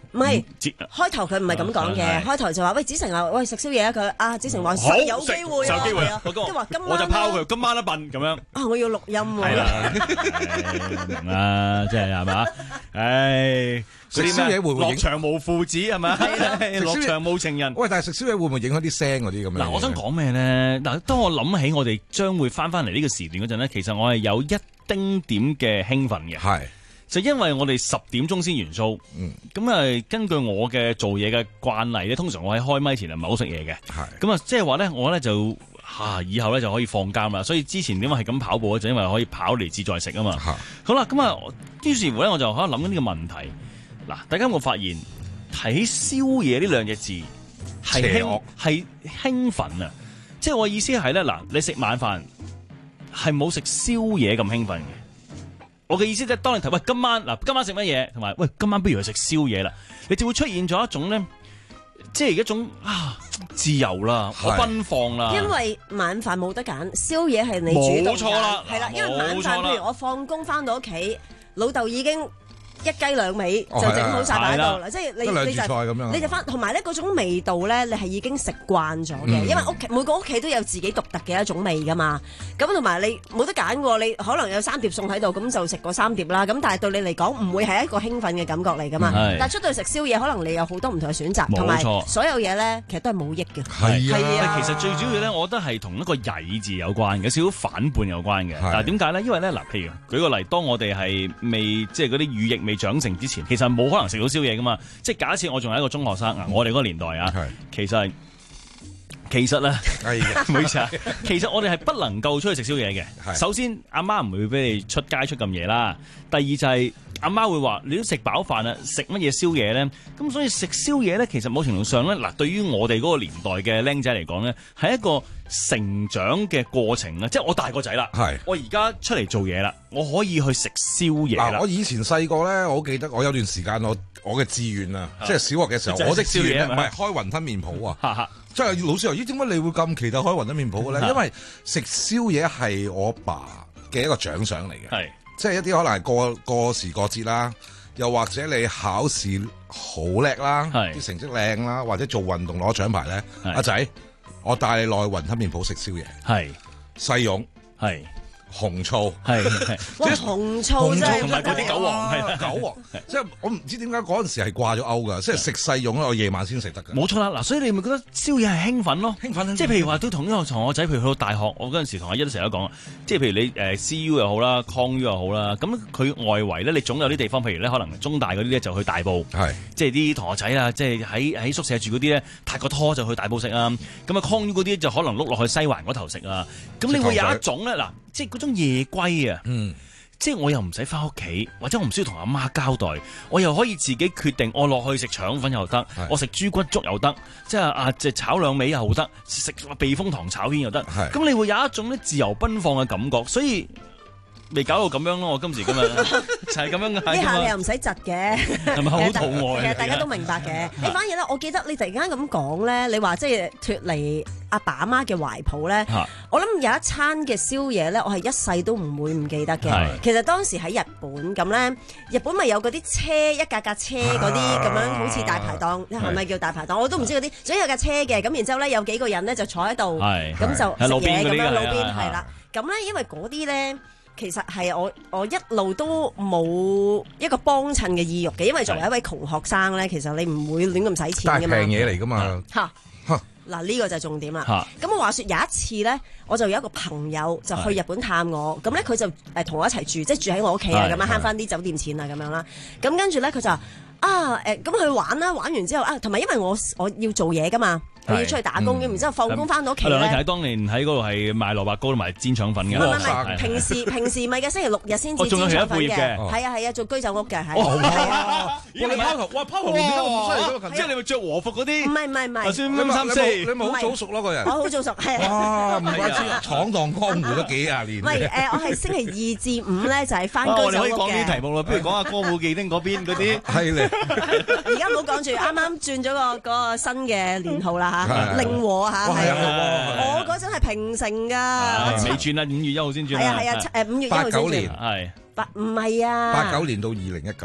唔係，開頭佢唔係咁講嘅，開頭就話喂子成啊，喂食宵夜啊佢啊子成話有機會啊， 有機會啊，跟住話今晚我就拋佢今晚一笨咁樣。 啊我要錄音喎。 係啦，明啦，即係係嘛？唉， 食宵夜會唔會落場無父子係咪？落場無情人。 喂，但係食宵夜會唔會影響啲聲嗰啲咁樣？ 嗱，我想講咩咧？嗱，當我諗起我哋將會翻翻嚟呢個時段嗰陣咧，其實我係有一丁點嘅興奮嘅。 係。 就因為我哋十點鐘先完 show，咁啊根據我嘅做嘢嘅慣例咧，通常我喺開咪前係唔係好食嘢嘅，咁啊即係話咧我咧就嚇以後咧就可以放監啦，所以之前點解係咁跑步咧，就因為可以跑嚟自在食啊嘛。好啦，咁啊於是乎咧我就可能諗緊呢個問題，嗱大家有冇發現睇宵夜呢兩隻字係興係興奮啊？即係我意思係咧嗱，你食晚飯係冇食宵夜咁興奮嘅。我嘅意思即係當你提喂今晚嗱今晚食乜嘢，同埋喂今晚不如去食宵夜啦，你就會出現咗一種咧，即係一種啊自由啦，我奔放啦。 因為晚飯冇得揀，宵夜係你主動揀， 冇錯啦， 係啦。因為晚飯譬如我放工翻到屋企，老豆已經一雞兩味就整好晒擺喺度啦，即係你你就你就翻，同埋咧嗰種味道咧，你係已經食慣咗嘅，因為屋企每個屋企都有自己獨特嘅一種味噶嘛。咁同埋你冇得揀喎，你可能有三碟餸喺度，咁就食嗰三碟啦。咁但係對你嚟講唔會係一個興奮嘅感覺嚟噶嘛。但係出到去食宵夜，可能你有好多唔同嘅選擇，同埋所有嘢咧其實都係冇益嘅。 係啊，其實最主要咧，我覺得係同一個曳字有關嘅，少少反叛有關嘅。但係點解咧？因為咧嗱，譬如舉個例，當我哋係未即係嗰啲乳液未長成之前，其實冇可能食到宵夜噶嘛。即係假設我仲係一個中學生啊，我哋嗰個年代啊，其實係。其實咧，唔好意思啊。其實我哋係不能夠出去食宵夜嘅。首先，阿媽唔會俾你出街出咁夜啦。第二就係阿媽會話：你都食飽飯啦，食乜嘢宵夜咧？咁所以食宵夜咧，其實某程度上咧，嗱，對於我哋嗰個年代嘅僆仔嚟講咧，係一個成長嘅過程啦。即係我大個仔啦，我而家出嚟做嘢啦，我可以去食宵夜啦。 我以前細個咧，我好記得我有段時間我我嘅志願啊，即係小學嘅時候，我的志願唔係開雲吞麵鋪啊。即係老師話：咦，點解你會咁期待開雲吞麵鋪嘅咧？因為食宵夜係我爸嘅一個獎賞嚟嘅，係即係一啲可能係過過時過節啦，又或者你考試好叻啦，啲成績靚啦，或者做運動攞獎牌咧，阿仔，我帶你落去雲吞麵鋪食宵夜，係細蓉，係。紅醋係， 哇紅醋真係同埋嗰啲韭黃係韭黃，即係我唔知點解嗰陣時係掛咗鈎㗎，即係食細蓉我夜晚先食得㗎。 冇錯啦，嗱，所以你咪覺得宵夜係興奮咯，興奮。即係譬如話都同呢個同學仔，譬如去到大學，我嗰陣時同阿一都成日都講，即係譬如你誒 C U 又好啦 Con U 又好啦，咁佢外圍咧，你總有啲地方，譬如咧可能中大嗰啲咧就去大埔，係即係啲同學仔啊，即係喺喺宿舍住嗰啲咧，拍個拖就去大埔食啊，咁啊 Con U 嗰啲就可能碌落去西環嗰頭食啊，咁你會有一種咧嗱。即係嗰種夜歸啊！嗯，即係我又唔使翻屋企，或者我唔需要同阿媽交代，我又可以自己決定，我落去食腸粉又得，我食豬骨粥又得，即係啊，即係炒兩味又得，食避風塘炒蜆又得。咁你會有一種咧自由奔放嘅感覺，所以未搞到咁樣咯。我今時今日就係咁樣嘅。 呢下你又唔使窒嘅， 係咪好肚餓？ 其實大家都明白嘅。你反而咧，我記得你突然間咁講咧，你話即係脫離阿爸阿媽嘅懷抱咧，我諗有一餐嘅宵夜咧，我係一世都唔會唔記得嘅。其實當時喺日本咁咧，日本咪有嗰啲車一架架車嗰啲咁樣，好似大排檔，係咪叫大排檔？我都唔知嗰啲，總之有架車嘅，咁然之後咧有幾個人咧就坐喺度，咁就食嘢咁樣，路邊係啦。咁咧因為嗰啲咧。其實係我我一路都冇一個幫襯嘅意欲嘅，因為作為一位窮學生咧，其實你唔會亂咁使錢㗎嘛。 但係平嘢嚟㗎嘛。嚇嗱呢個就係重點啦。咁我話説有一次咧，我就有一個朋友就去日本探我，咁咧佢就誒同我一齊住，即係住喺我屋企啊，咁樣慳翻啲酒店錢啊，咁樣啦。咁跟住咧佢就話啊誒，咁去玩啦，玩完之後啊，同埋因為我我要做嘢㗎嘛。佢要出去打工嘅，然之後放工翻到屋企咧。 梁麗琪當年喺嗰度係賣蘿蔔糕同埋煎腸粉嘅。 唔係唔係，平時平時咪嘅星期六日先至煎腸粉嘅。係啊係啊，做居酒屋嘅係。 哦，咦你拋頭，哇拋頭練得咁犀利嘅，即係你咪着和服嗰啲。 唔係唔係唔係。 頭先五三四， 你咪好早熟咯個人。 我好早熟係啊。 哇，唔怪之闖蕩江湖都幾廿年。 唔係誒，我係星期二至五咧就係翻居酒屋嘅。 我哋可以講啲題目啦，不如講下歌舞伎町嗰邊嗰啲。 係咧。 而家唔好講住，啱啱轉咗個嗰個新嘅年號啦嚇，令和。嚇係我嗰陣係平成㗎， 未轉啦，五月一號先轉。 係啊係啊，誒五月一號先轉。 八九年係八唔係啊， 八九年到二零一九年。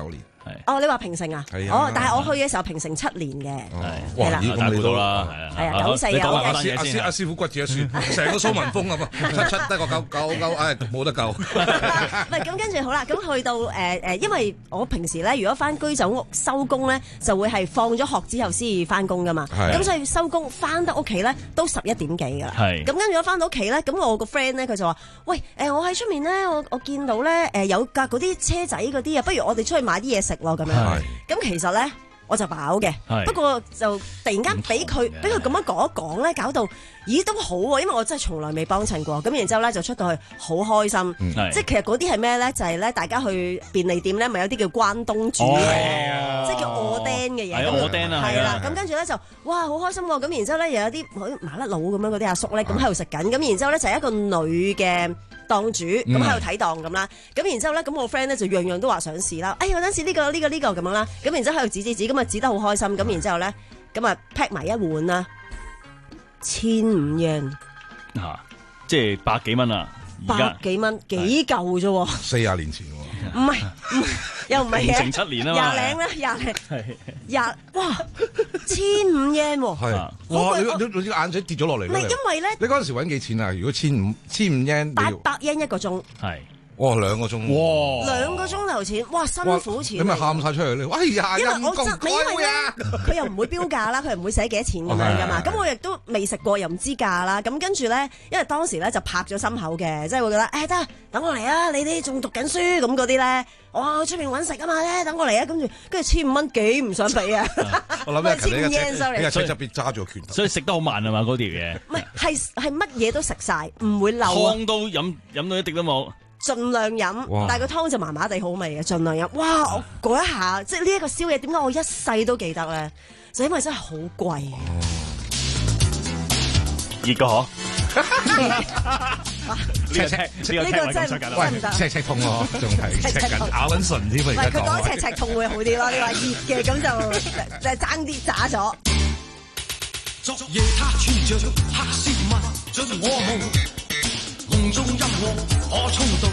哦，你話平成啊？ 係啊哦，但係我去嘅時候平成七年嘅，係啦， 咁你到啦， 係啊，九四有阿嘅。 師阿師傅骨折一算，成個蘇文峰啊嘛，七七得個九九九，唉冇得救。 唔係咁跟住好啦，咁去到誒誒，因為我平時咧，如果翻居酒屋收工咧，就會係放咗學之後先至翻工噶嘛。咁所以收工翻得屋企咧，都十一點幾噶啦。咁跟住我翻到屋企咧，咁我個 friend 咧佢就話：喂，誒我喺出面咧，我我見到咧誒有架嗰啲車仔嗰啲啊，不如我哋出去買啲嘢食咯咁樣。咁其實咧我就飽嘅，不過就突然間俾佢俾佢咁樣講一講咧，搞到咦都好喎，因為我真係從來未幫襯過。咁然之後咧就出到去好開心，即係其實嗰啲係咩咧？就係咧大家去便利店咧，咪有啲叫關東煮嘅，即係叫鵝釘嘅嘢。 鵝釘啊， 係啦。咁跟住咧就哇好開心喎！咁然之後咧又有啲好似麻甩佬咁樣嗰啲阿叔咧，咁喺度食緊。咁然之後咧就係一個女嘅檔主咁喺度睇檔咁啦，咁然之後咧，咁我 friend 咧就樣樣都話想試啦。哎呀，我想試呢個呢個呢個咁樣啦。咁然之後喺度指指指，咁啊指得好開心。咁然之後咧，咁啊 pack 埋一碗啦，千五yen 嚇，即係百幾蚊啊！ 百幾蚊幾嚿啫喎， 四廿年前喎， 唔係唔係又唔係嘅， 成七年啊嘛， 廿零啦廿零廿哇千五yen喎， 係哇你你你眼仔跌咗落嚟， 唔係因為咧， 你嗰陣時揾幾錢啊？如果千五千五yen， 八百yen一個鐘， 係。 哇，兩個鐘，哇， 兩個鐘頭錢，哇，辛苦錢， 你咪喊晒出嚟咧！哎呀， 因為我真，因為咧，佢又唔會標價啦，佢又唔會寫幾多錢咁樣噶嘛。咁我亦都未食過，又唔知價啦。咁跟住咧，因為當時咧就拍咗心口嘅，即係會覺得，誒得，等我嚟啊！你哋仲讀緊書咁嗰啲咧，我出面揾食啊嘛咧，等我嚟啊！跟住跟住千五蚊幾唔想俾啊！ 我諗千五yen sorry， 你喺側邊揸住個拳頭， 所以食得好慢啊嘛嗰條嘢。 唔係係係乜嘢都食晒，唔會漏啊！ 湯都飲飲到一滴都冇。 盡量飲，但係個湯就麻麻地好味嘅，盡量飲。哇！我嗰一下，即係呢一個宵夜，點解我一世都記得咧？就因為真係好貴。 熱個嗬？ 赤赤呢個真係喂，赤赤痛喎，仲係赤緊咬緊唇添啊！而家佢講赤赤痛會好啲咯。你話熱嘅咁就就爭啲渣咗。 昨夜他穿着黑絲襪進我夢。夢中音樂可衝動，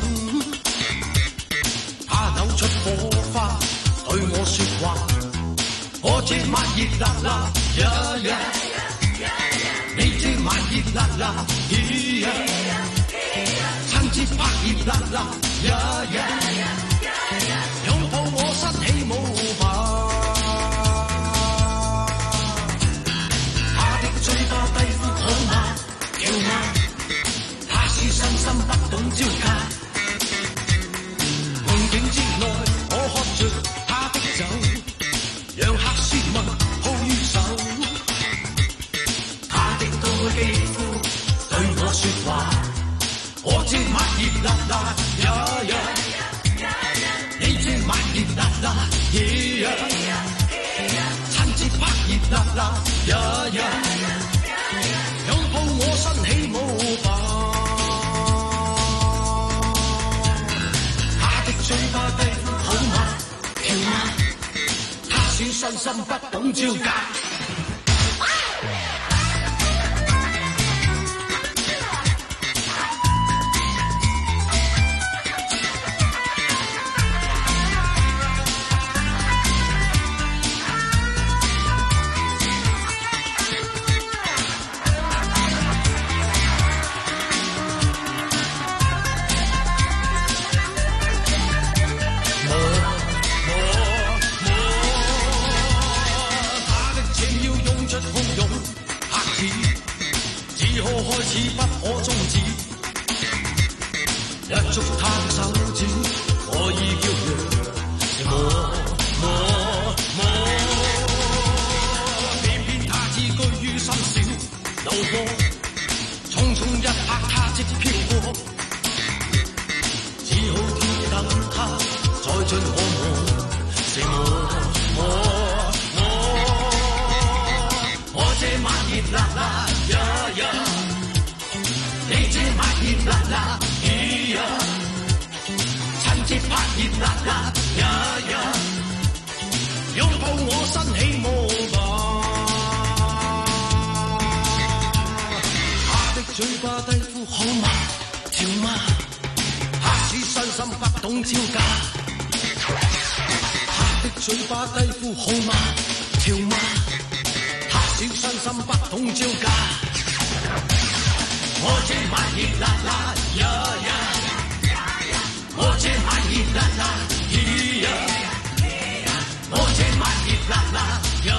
他扭出火花對我說話，我這晚熱辣辣，呀呀，你這晚熱辣辣，咿呀，親切拍熱辣辣，呀呀，擁抱我身起舞吧，他的嘴巴低呼好嗎，跳嗎？身心不懂招架，夢境之內我喝着他的酒，讓黑絲襪抱於手，他的高肌膚對我說話，我這晚熱辣辣，呀呀，你這晚熱辣辣，咿呀，親切拍熱辣辣，呀呀，擁抱我身起舞吧。嘴巴低好嗎？跳嗎？他說身心不懂招架。捉他手指，可以叫佢摸摸摸，偏偏他只居於深小路過，匆匆一刻他即飄過，只好天等他再進可摸，是摸摸摸，我這晚熱辣辣呀呀，你這晚熱辣辣。親切拍熱辣辣，呀呀，擁抱我身起舞吧。他的嘴巴低呼好嗎？跳嗎？他似身心不懂招架。他的嘴巴低呼好嗎？跳嗎？他小傷心不懂招架。我這晚熱辣辣呀呀，我這晚熱辣辣咿呀，我這晚熱辣辣呀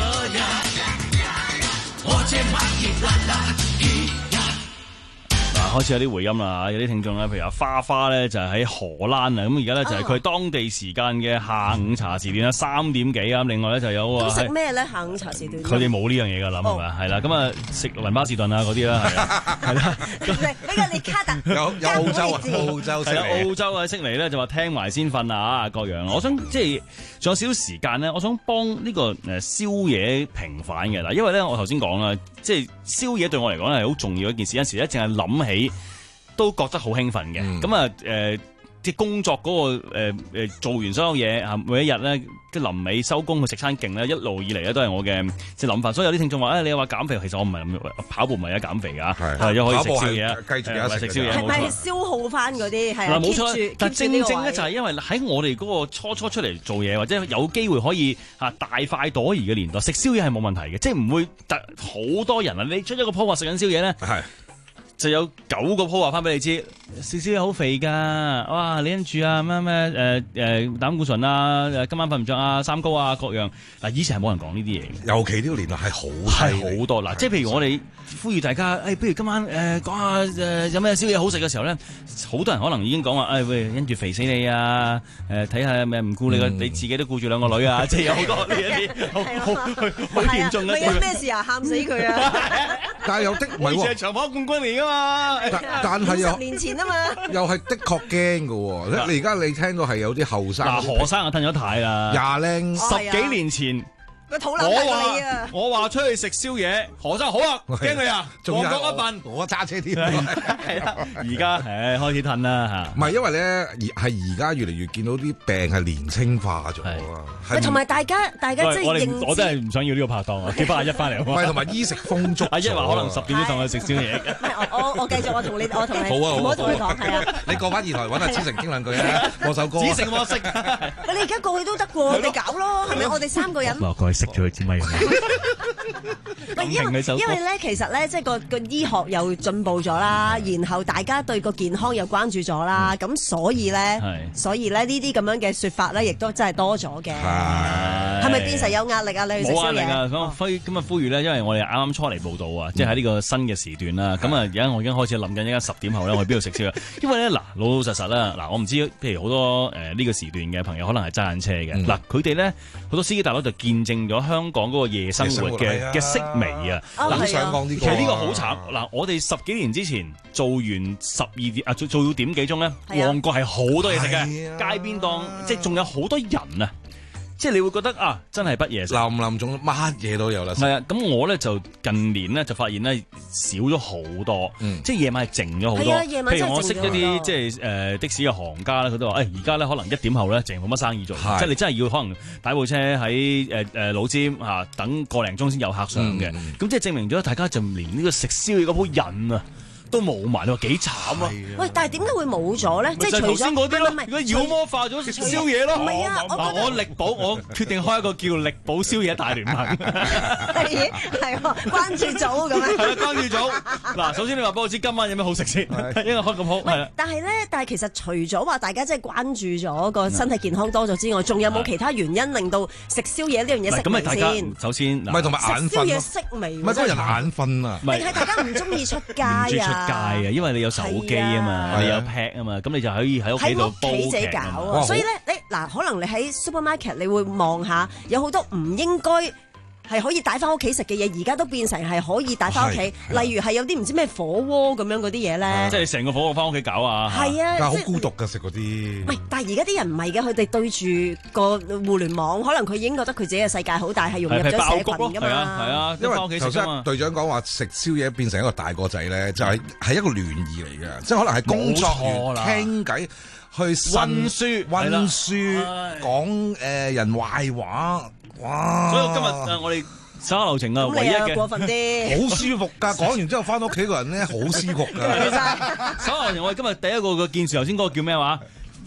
呀，我這晚熱辣辣咿呀。 嗱，開始有啲回音啦，有啲聽眾咧，譬如阿花花咧就係喺荷蘭啊，咁而家咧就係佢當地時間嘅下午茶時段啦，三點幾啊。另外咧就有啊， 咁食咩咧？下午茶時段佢哋冇呢樣嘢噶啦，係咪？係啦，咁啊食雲巴士頓啊嗰啲啦，係啦，係啦。 比較列卡特有有澳洲啊，澳洲係啦，澳洲啊悉尼咧就話聽埋先瞓啊，各樣。我想即係仲有少少時間咧，我想幫呢個誒宵夜平反嘅嗱，因為咧我頭先講啦，即係宵夜對我嚟講係好重要一件事，有時咧淨係諗起都覺得好興奮嘅。咁啊誒，即係工作嗰個誒誒做完所有嘢啊，每一日咧即係臨尾收工去食餐勁咧，一路以嚟咧都係我嘅即係諗法。所以有啲聽眾話誒，你又話減肥，其實我唔係諗跑步唔係一減肥㗎，係又可以食宵夜啊， 繼續有食宵夜， 係咪消耗翻嗰啲係啊？ 冇錯，但正正咧就係因為喺我哋嗰個初初出嚟做嘢，或者有機會可以嚇大快朵頤嘅年代，食宵夜係冇問題嘅，即係唔會特好多人啊！你出咗個 po 話食緊宵夜咧，係。就有九個鋪話翻俾你知，食宵夜好肥㗎，哇！你跟住啊咩咩誒誒膽固醇啊，今晚瞓唔着啊，三高啊各樣。嗱，以前係冇人講呢啲嘢嘅， 尤其呢個年代係好係好多嗱，即係譬如我哋呼籲大家，誒、哎，不如今晚誒、呃、講下誒、呃、有咩宵夜好食嘅時候咧，好多人可能已經講話，誒、哎、喂，跟住肥死你啊！誒睇下咩唔顧你個、嗯、你自己都顧住兩個女啊，即係有好多呢一啲好好好嚴重嘅。 有咩事啊？喊死佢啊！ 但係有的唔係喎， 長跑冠軍嚟㗎嘛。 但但係又十年前啊嘛， 又係的確驚㗎喎。你而家你聽到係有啲後生， 嗱何生啊褪咗軚啦， 廿零十幾年前。 個肚腩大過你啊！ 我話出去食宵夜，何生好啊，驚你啊，旺角一笨， 我揸車添。 而家誒開始褪啦嚇， 唔係因為咧，係而家越嚟越見到啲病係年青化咗啊！ 同埋大家大家即係認知， 我真係唔想要呢個拍檔啊！叫翻阿一翻嚟， 唔係同埋衣食豐足。 阿一話可能十點鐘同佢食宵夜。 唔係我我我繼續，我同你我同你， 好啊， 唔好同佢講係啊！ 你過翻二台揾阿子誠傾兩句啊，播首歌。 子誠我識， 喂，你而家過去都得喎，你搞咯，係咪？我哋三個人。 嗱，過去熄咗佢支咪。 因為因為咧，其實咧，即係個個醫學又進步咗啦，然後大家對個健康又關注咗啦，咁所以咧，所以咧呢啲咁樣嘅説法咧，亦都真係多咗嘅。係咪變成有壓力啊？你去食宵夜？冇壓力啊！咁呼咁啊呼籲咧，因為我哋啱啱初嚟報道啊，即係喺呢個新嘅時段啦。咁啊，而家我已經開始諗緊，而家十點後咧，我去邊度食宵夜？因為咧嗱，老老實實啦，嗱，我唔知，譬如好多誒呢個時段嘅朋友可能係揸緊車嘅，嗱，佢哋咧好多司機大佬就見證咗香港嗰個夜生活嘅嘅式微啊！ 好想講呢個， 其實呢個好慘。嗱，我哋十幾年之前做完十二點啊，做做到點幾鐘咧，旺角係好多嘢食嘅，街邊檔，即係仲有好多人啊！即係你會覺得啊，真係不夜食， 林林總乜嘢都有啦。 係啊，咁我咧就近年咧就發現咧少咗好多，嗯、即係夜晚係靜咗好多。譬如我識一啲即係誒的士嘅行家咧，佢都話誒而家咧可能一點後咧淨冇乜生意做，是即係你真係要可能擺部車喺誒誒老尖嚇、啊、等個零鐘先有客上嘅。咁、嗯、即係證明咗大家就連呢個食宵夜嗰鋪癮啊都冇埋，你話幾慘啊！ 喂，但係點解會冇咗咧？ 即係除咗嗰啲咯，如果妖魔化咗食宵夜咯。 唔係啊， 我我力保，我決定開一個叫力保宵夜大聯盟。 係係關注組咁樣。 係啊，關注組。嗱，首先你話俾我知今晚有咩好食先，因為開咁好。係但係咧，但係其實除咗話大家即係關注咗個身體健康多咗之外，仲有冇其他原因令到食宵夜呢樣嘢食微先？ 首先， 唔係同埋眼瞓。 食宵夜食微。 唔係嗰個人眼瞓啊。 定係大家唔中意出街啊？ 界啊，因為你有手機啊嘛，你有 pad 啊嘛，咁你就可以喺屋企度煲自己搞啊。所以咧，你嗱，可能你喺 supermarket 你會望下，有好多唔應該係可以帶翻屋企食嘅嘢，而家都變成係可以帶翻屋企。例如係有啲唔知咩火鍋咁樣嗰啲嘢咧， 即係成個火鍋翻屋企搞啊。 係啊， 但係好孤獨噶食嗰啲。 喂，但係而家啲人唔係嘅，佢哋對住個互聯網，可能佢已經覺得佢自己嘅世界好大，係融入咗社群㗎嘛。 係啊，係啊， 因為頭先隊長講話食宵夜變成一個大個仔咧，就係係一個聯誼嚟嘅，即係可能係工作完傾偈。去溫書溫書講誒人壞話，哇！ 所以今日誒我哋手下留情啊，唯一嘅過分啲， 好舒服㗎。講完之後翻到屋企個人咧好舒服㗎。 手下留情，我哋今日第一個嘅件事頭先嗰個叫咩話？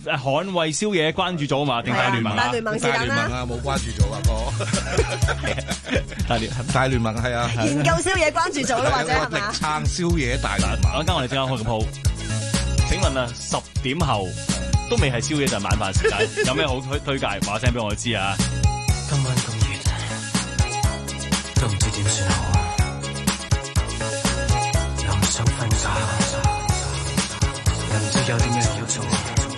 捍衛宵夜關注組啊嘛，定大聯盟啊？ 大聯盟是但啦， 啊冇關注組啊哥， 大聯大聯盟係啊， 研究宵夜關注組啦，或者係嘛？ 撐宵夜大聯盟。 陣間我哋即刻開個鋪。請問啊，十點後都未係宵夜就係晚飯時間，有咩好推推介？話聲俾我知啊！ 今晚咁熱，都唔知點算好啊！又唔想瞓覺，又唔知有啲咩要做。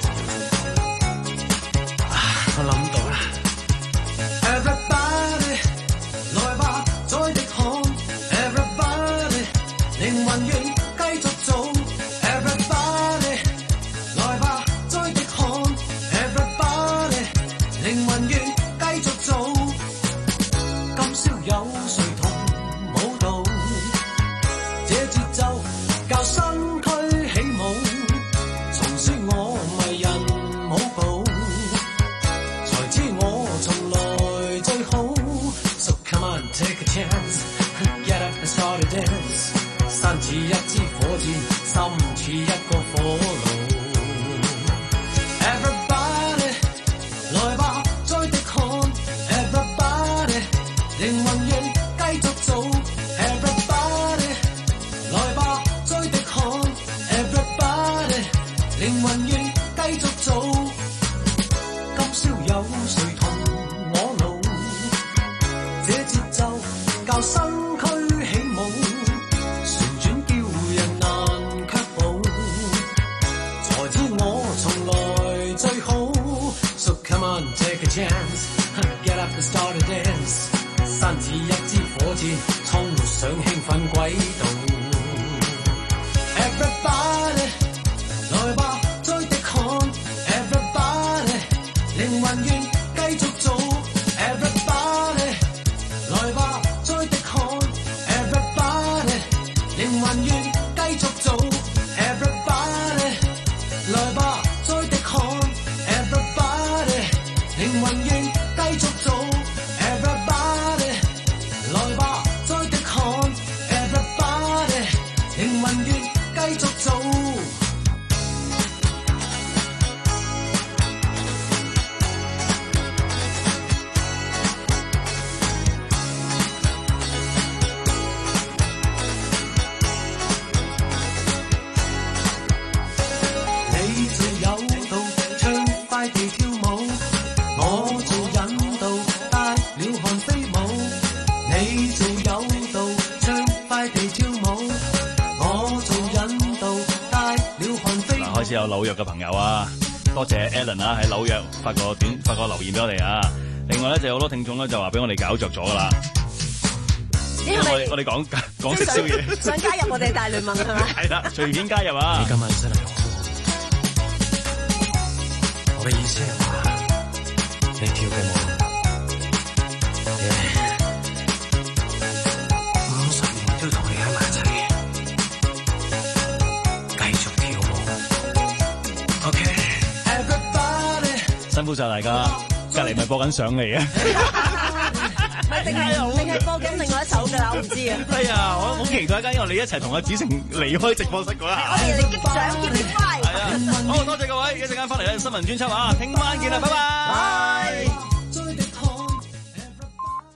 啊，我諗到啦 ！Everybody， 來吧，再滴汗 ！Everybody， 靈魂願繼續做。Everybody， 來吧，再滴汗 ！Everybody， 靈魂願繼續做。今宵有誰同舞蹈？這節奏教身軀起舞，重說我迷人舞步，才知我從來最好。So come on, take a chance, get up and start to dance。身似一支火箭，心似一個火爐。Everybody， 來吧，再滴汗。Everybody， 靈魂願繼續做。Everybody， 來吧，再滴汗。Everybody， 靈魂願繼續做。今宵有誰同我舞？這節奏教身軀起舞，旋轉叫人難卻步，才知我從來最好。So come on, take a chance, get up and start to dance。身似一支火箭，衝上興奮軌道。Everybody， 來吧，再滴汗。Everybody， 靈魂願繼續做。Everybody， 來吧，再滴汗。Everybody， 靈魂願繼續做。Everybody， 來吧，再滴汗。Everybody， 靈魂願繼續做。Everybody， 來吧，再滴汗。Everybody， 靈魂願繼續做。你做誘導，唱快地跳舞；我做引導，帶了汗飛舞。你做誘導，唱快地跳舞；我做引導，帶了汗飛舞。 嗱，開始有紐約嘅朋友啊，多謝 Alan 啊，喺紐約發個短發個留言俾我哋啊。另外咧，就有好多聽眾咧就話俾我哋搞着咗噶啦。因為我哋我哋講講食宵夜， 想加入我哋大聯盟係咪？ 係啦，隨便加入啊！ 你今晚真係好好。我嘅意思係話，你跳嘅舞，五十年都同你喺埋一齊，繼續跳舞。OK。 辛苦晒大家，隔離咪播緊上嚟啊！ 咪定係定係播緊另外一首㗎啦，我唔知啊。 哎呀，我好期待因為你一齊同阿子成離開直播室嗰一下。 我哋嚟擊掌，keep it fly。 係啊，好多謝各位，一陣間翻嚟咧新聞專輯啊，聽晚見啦，拜拜。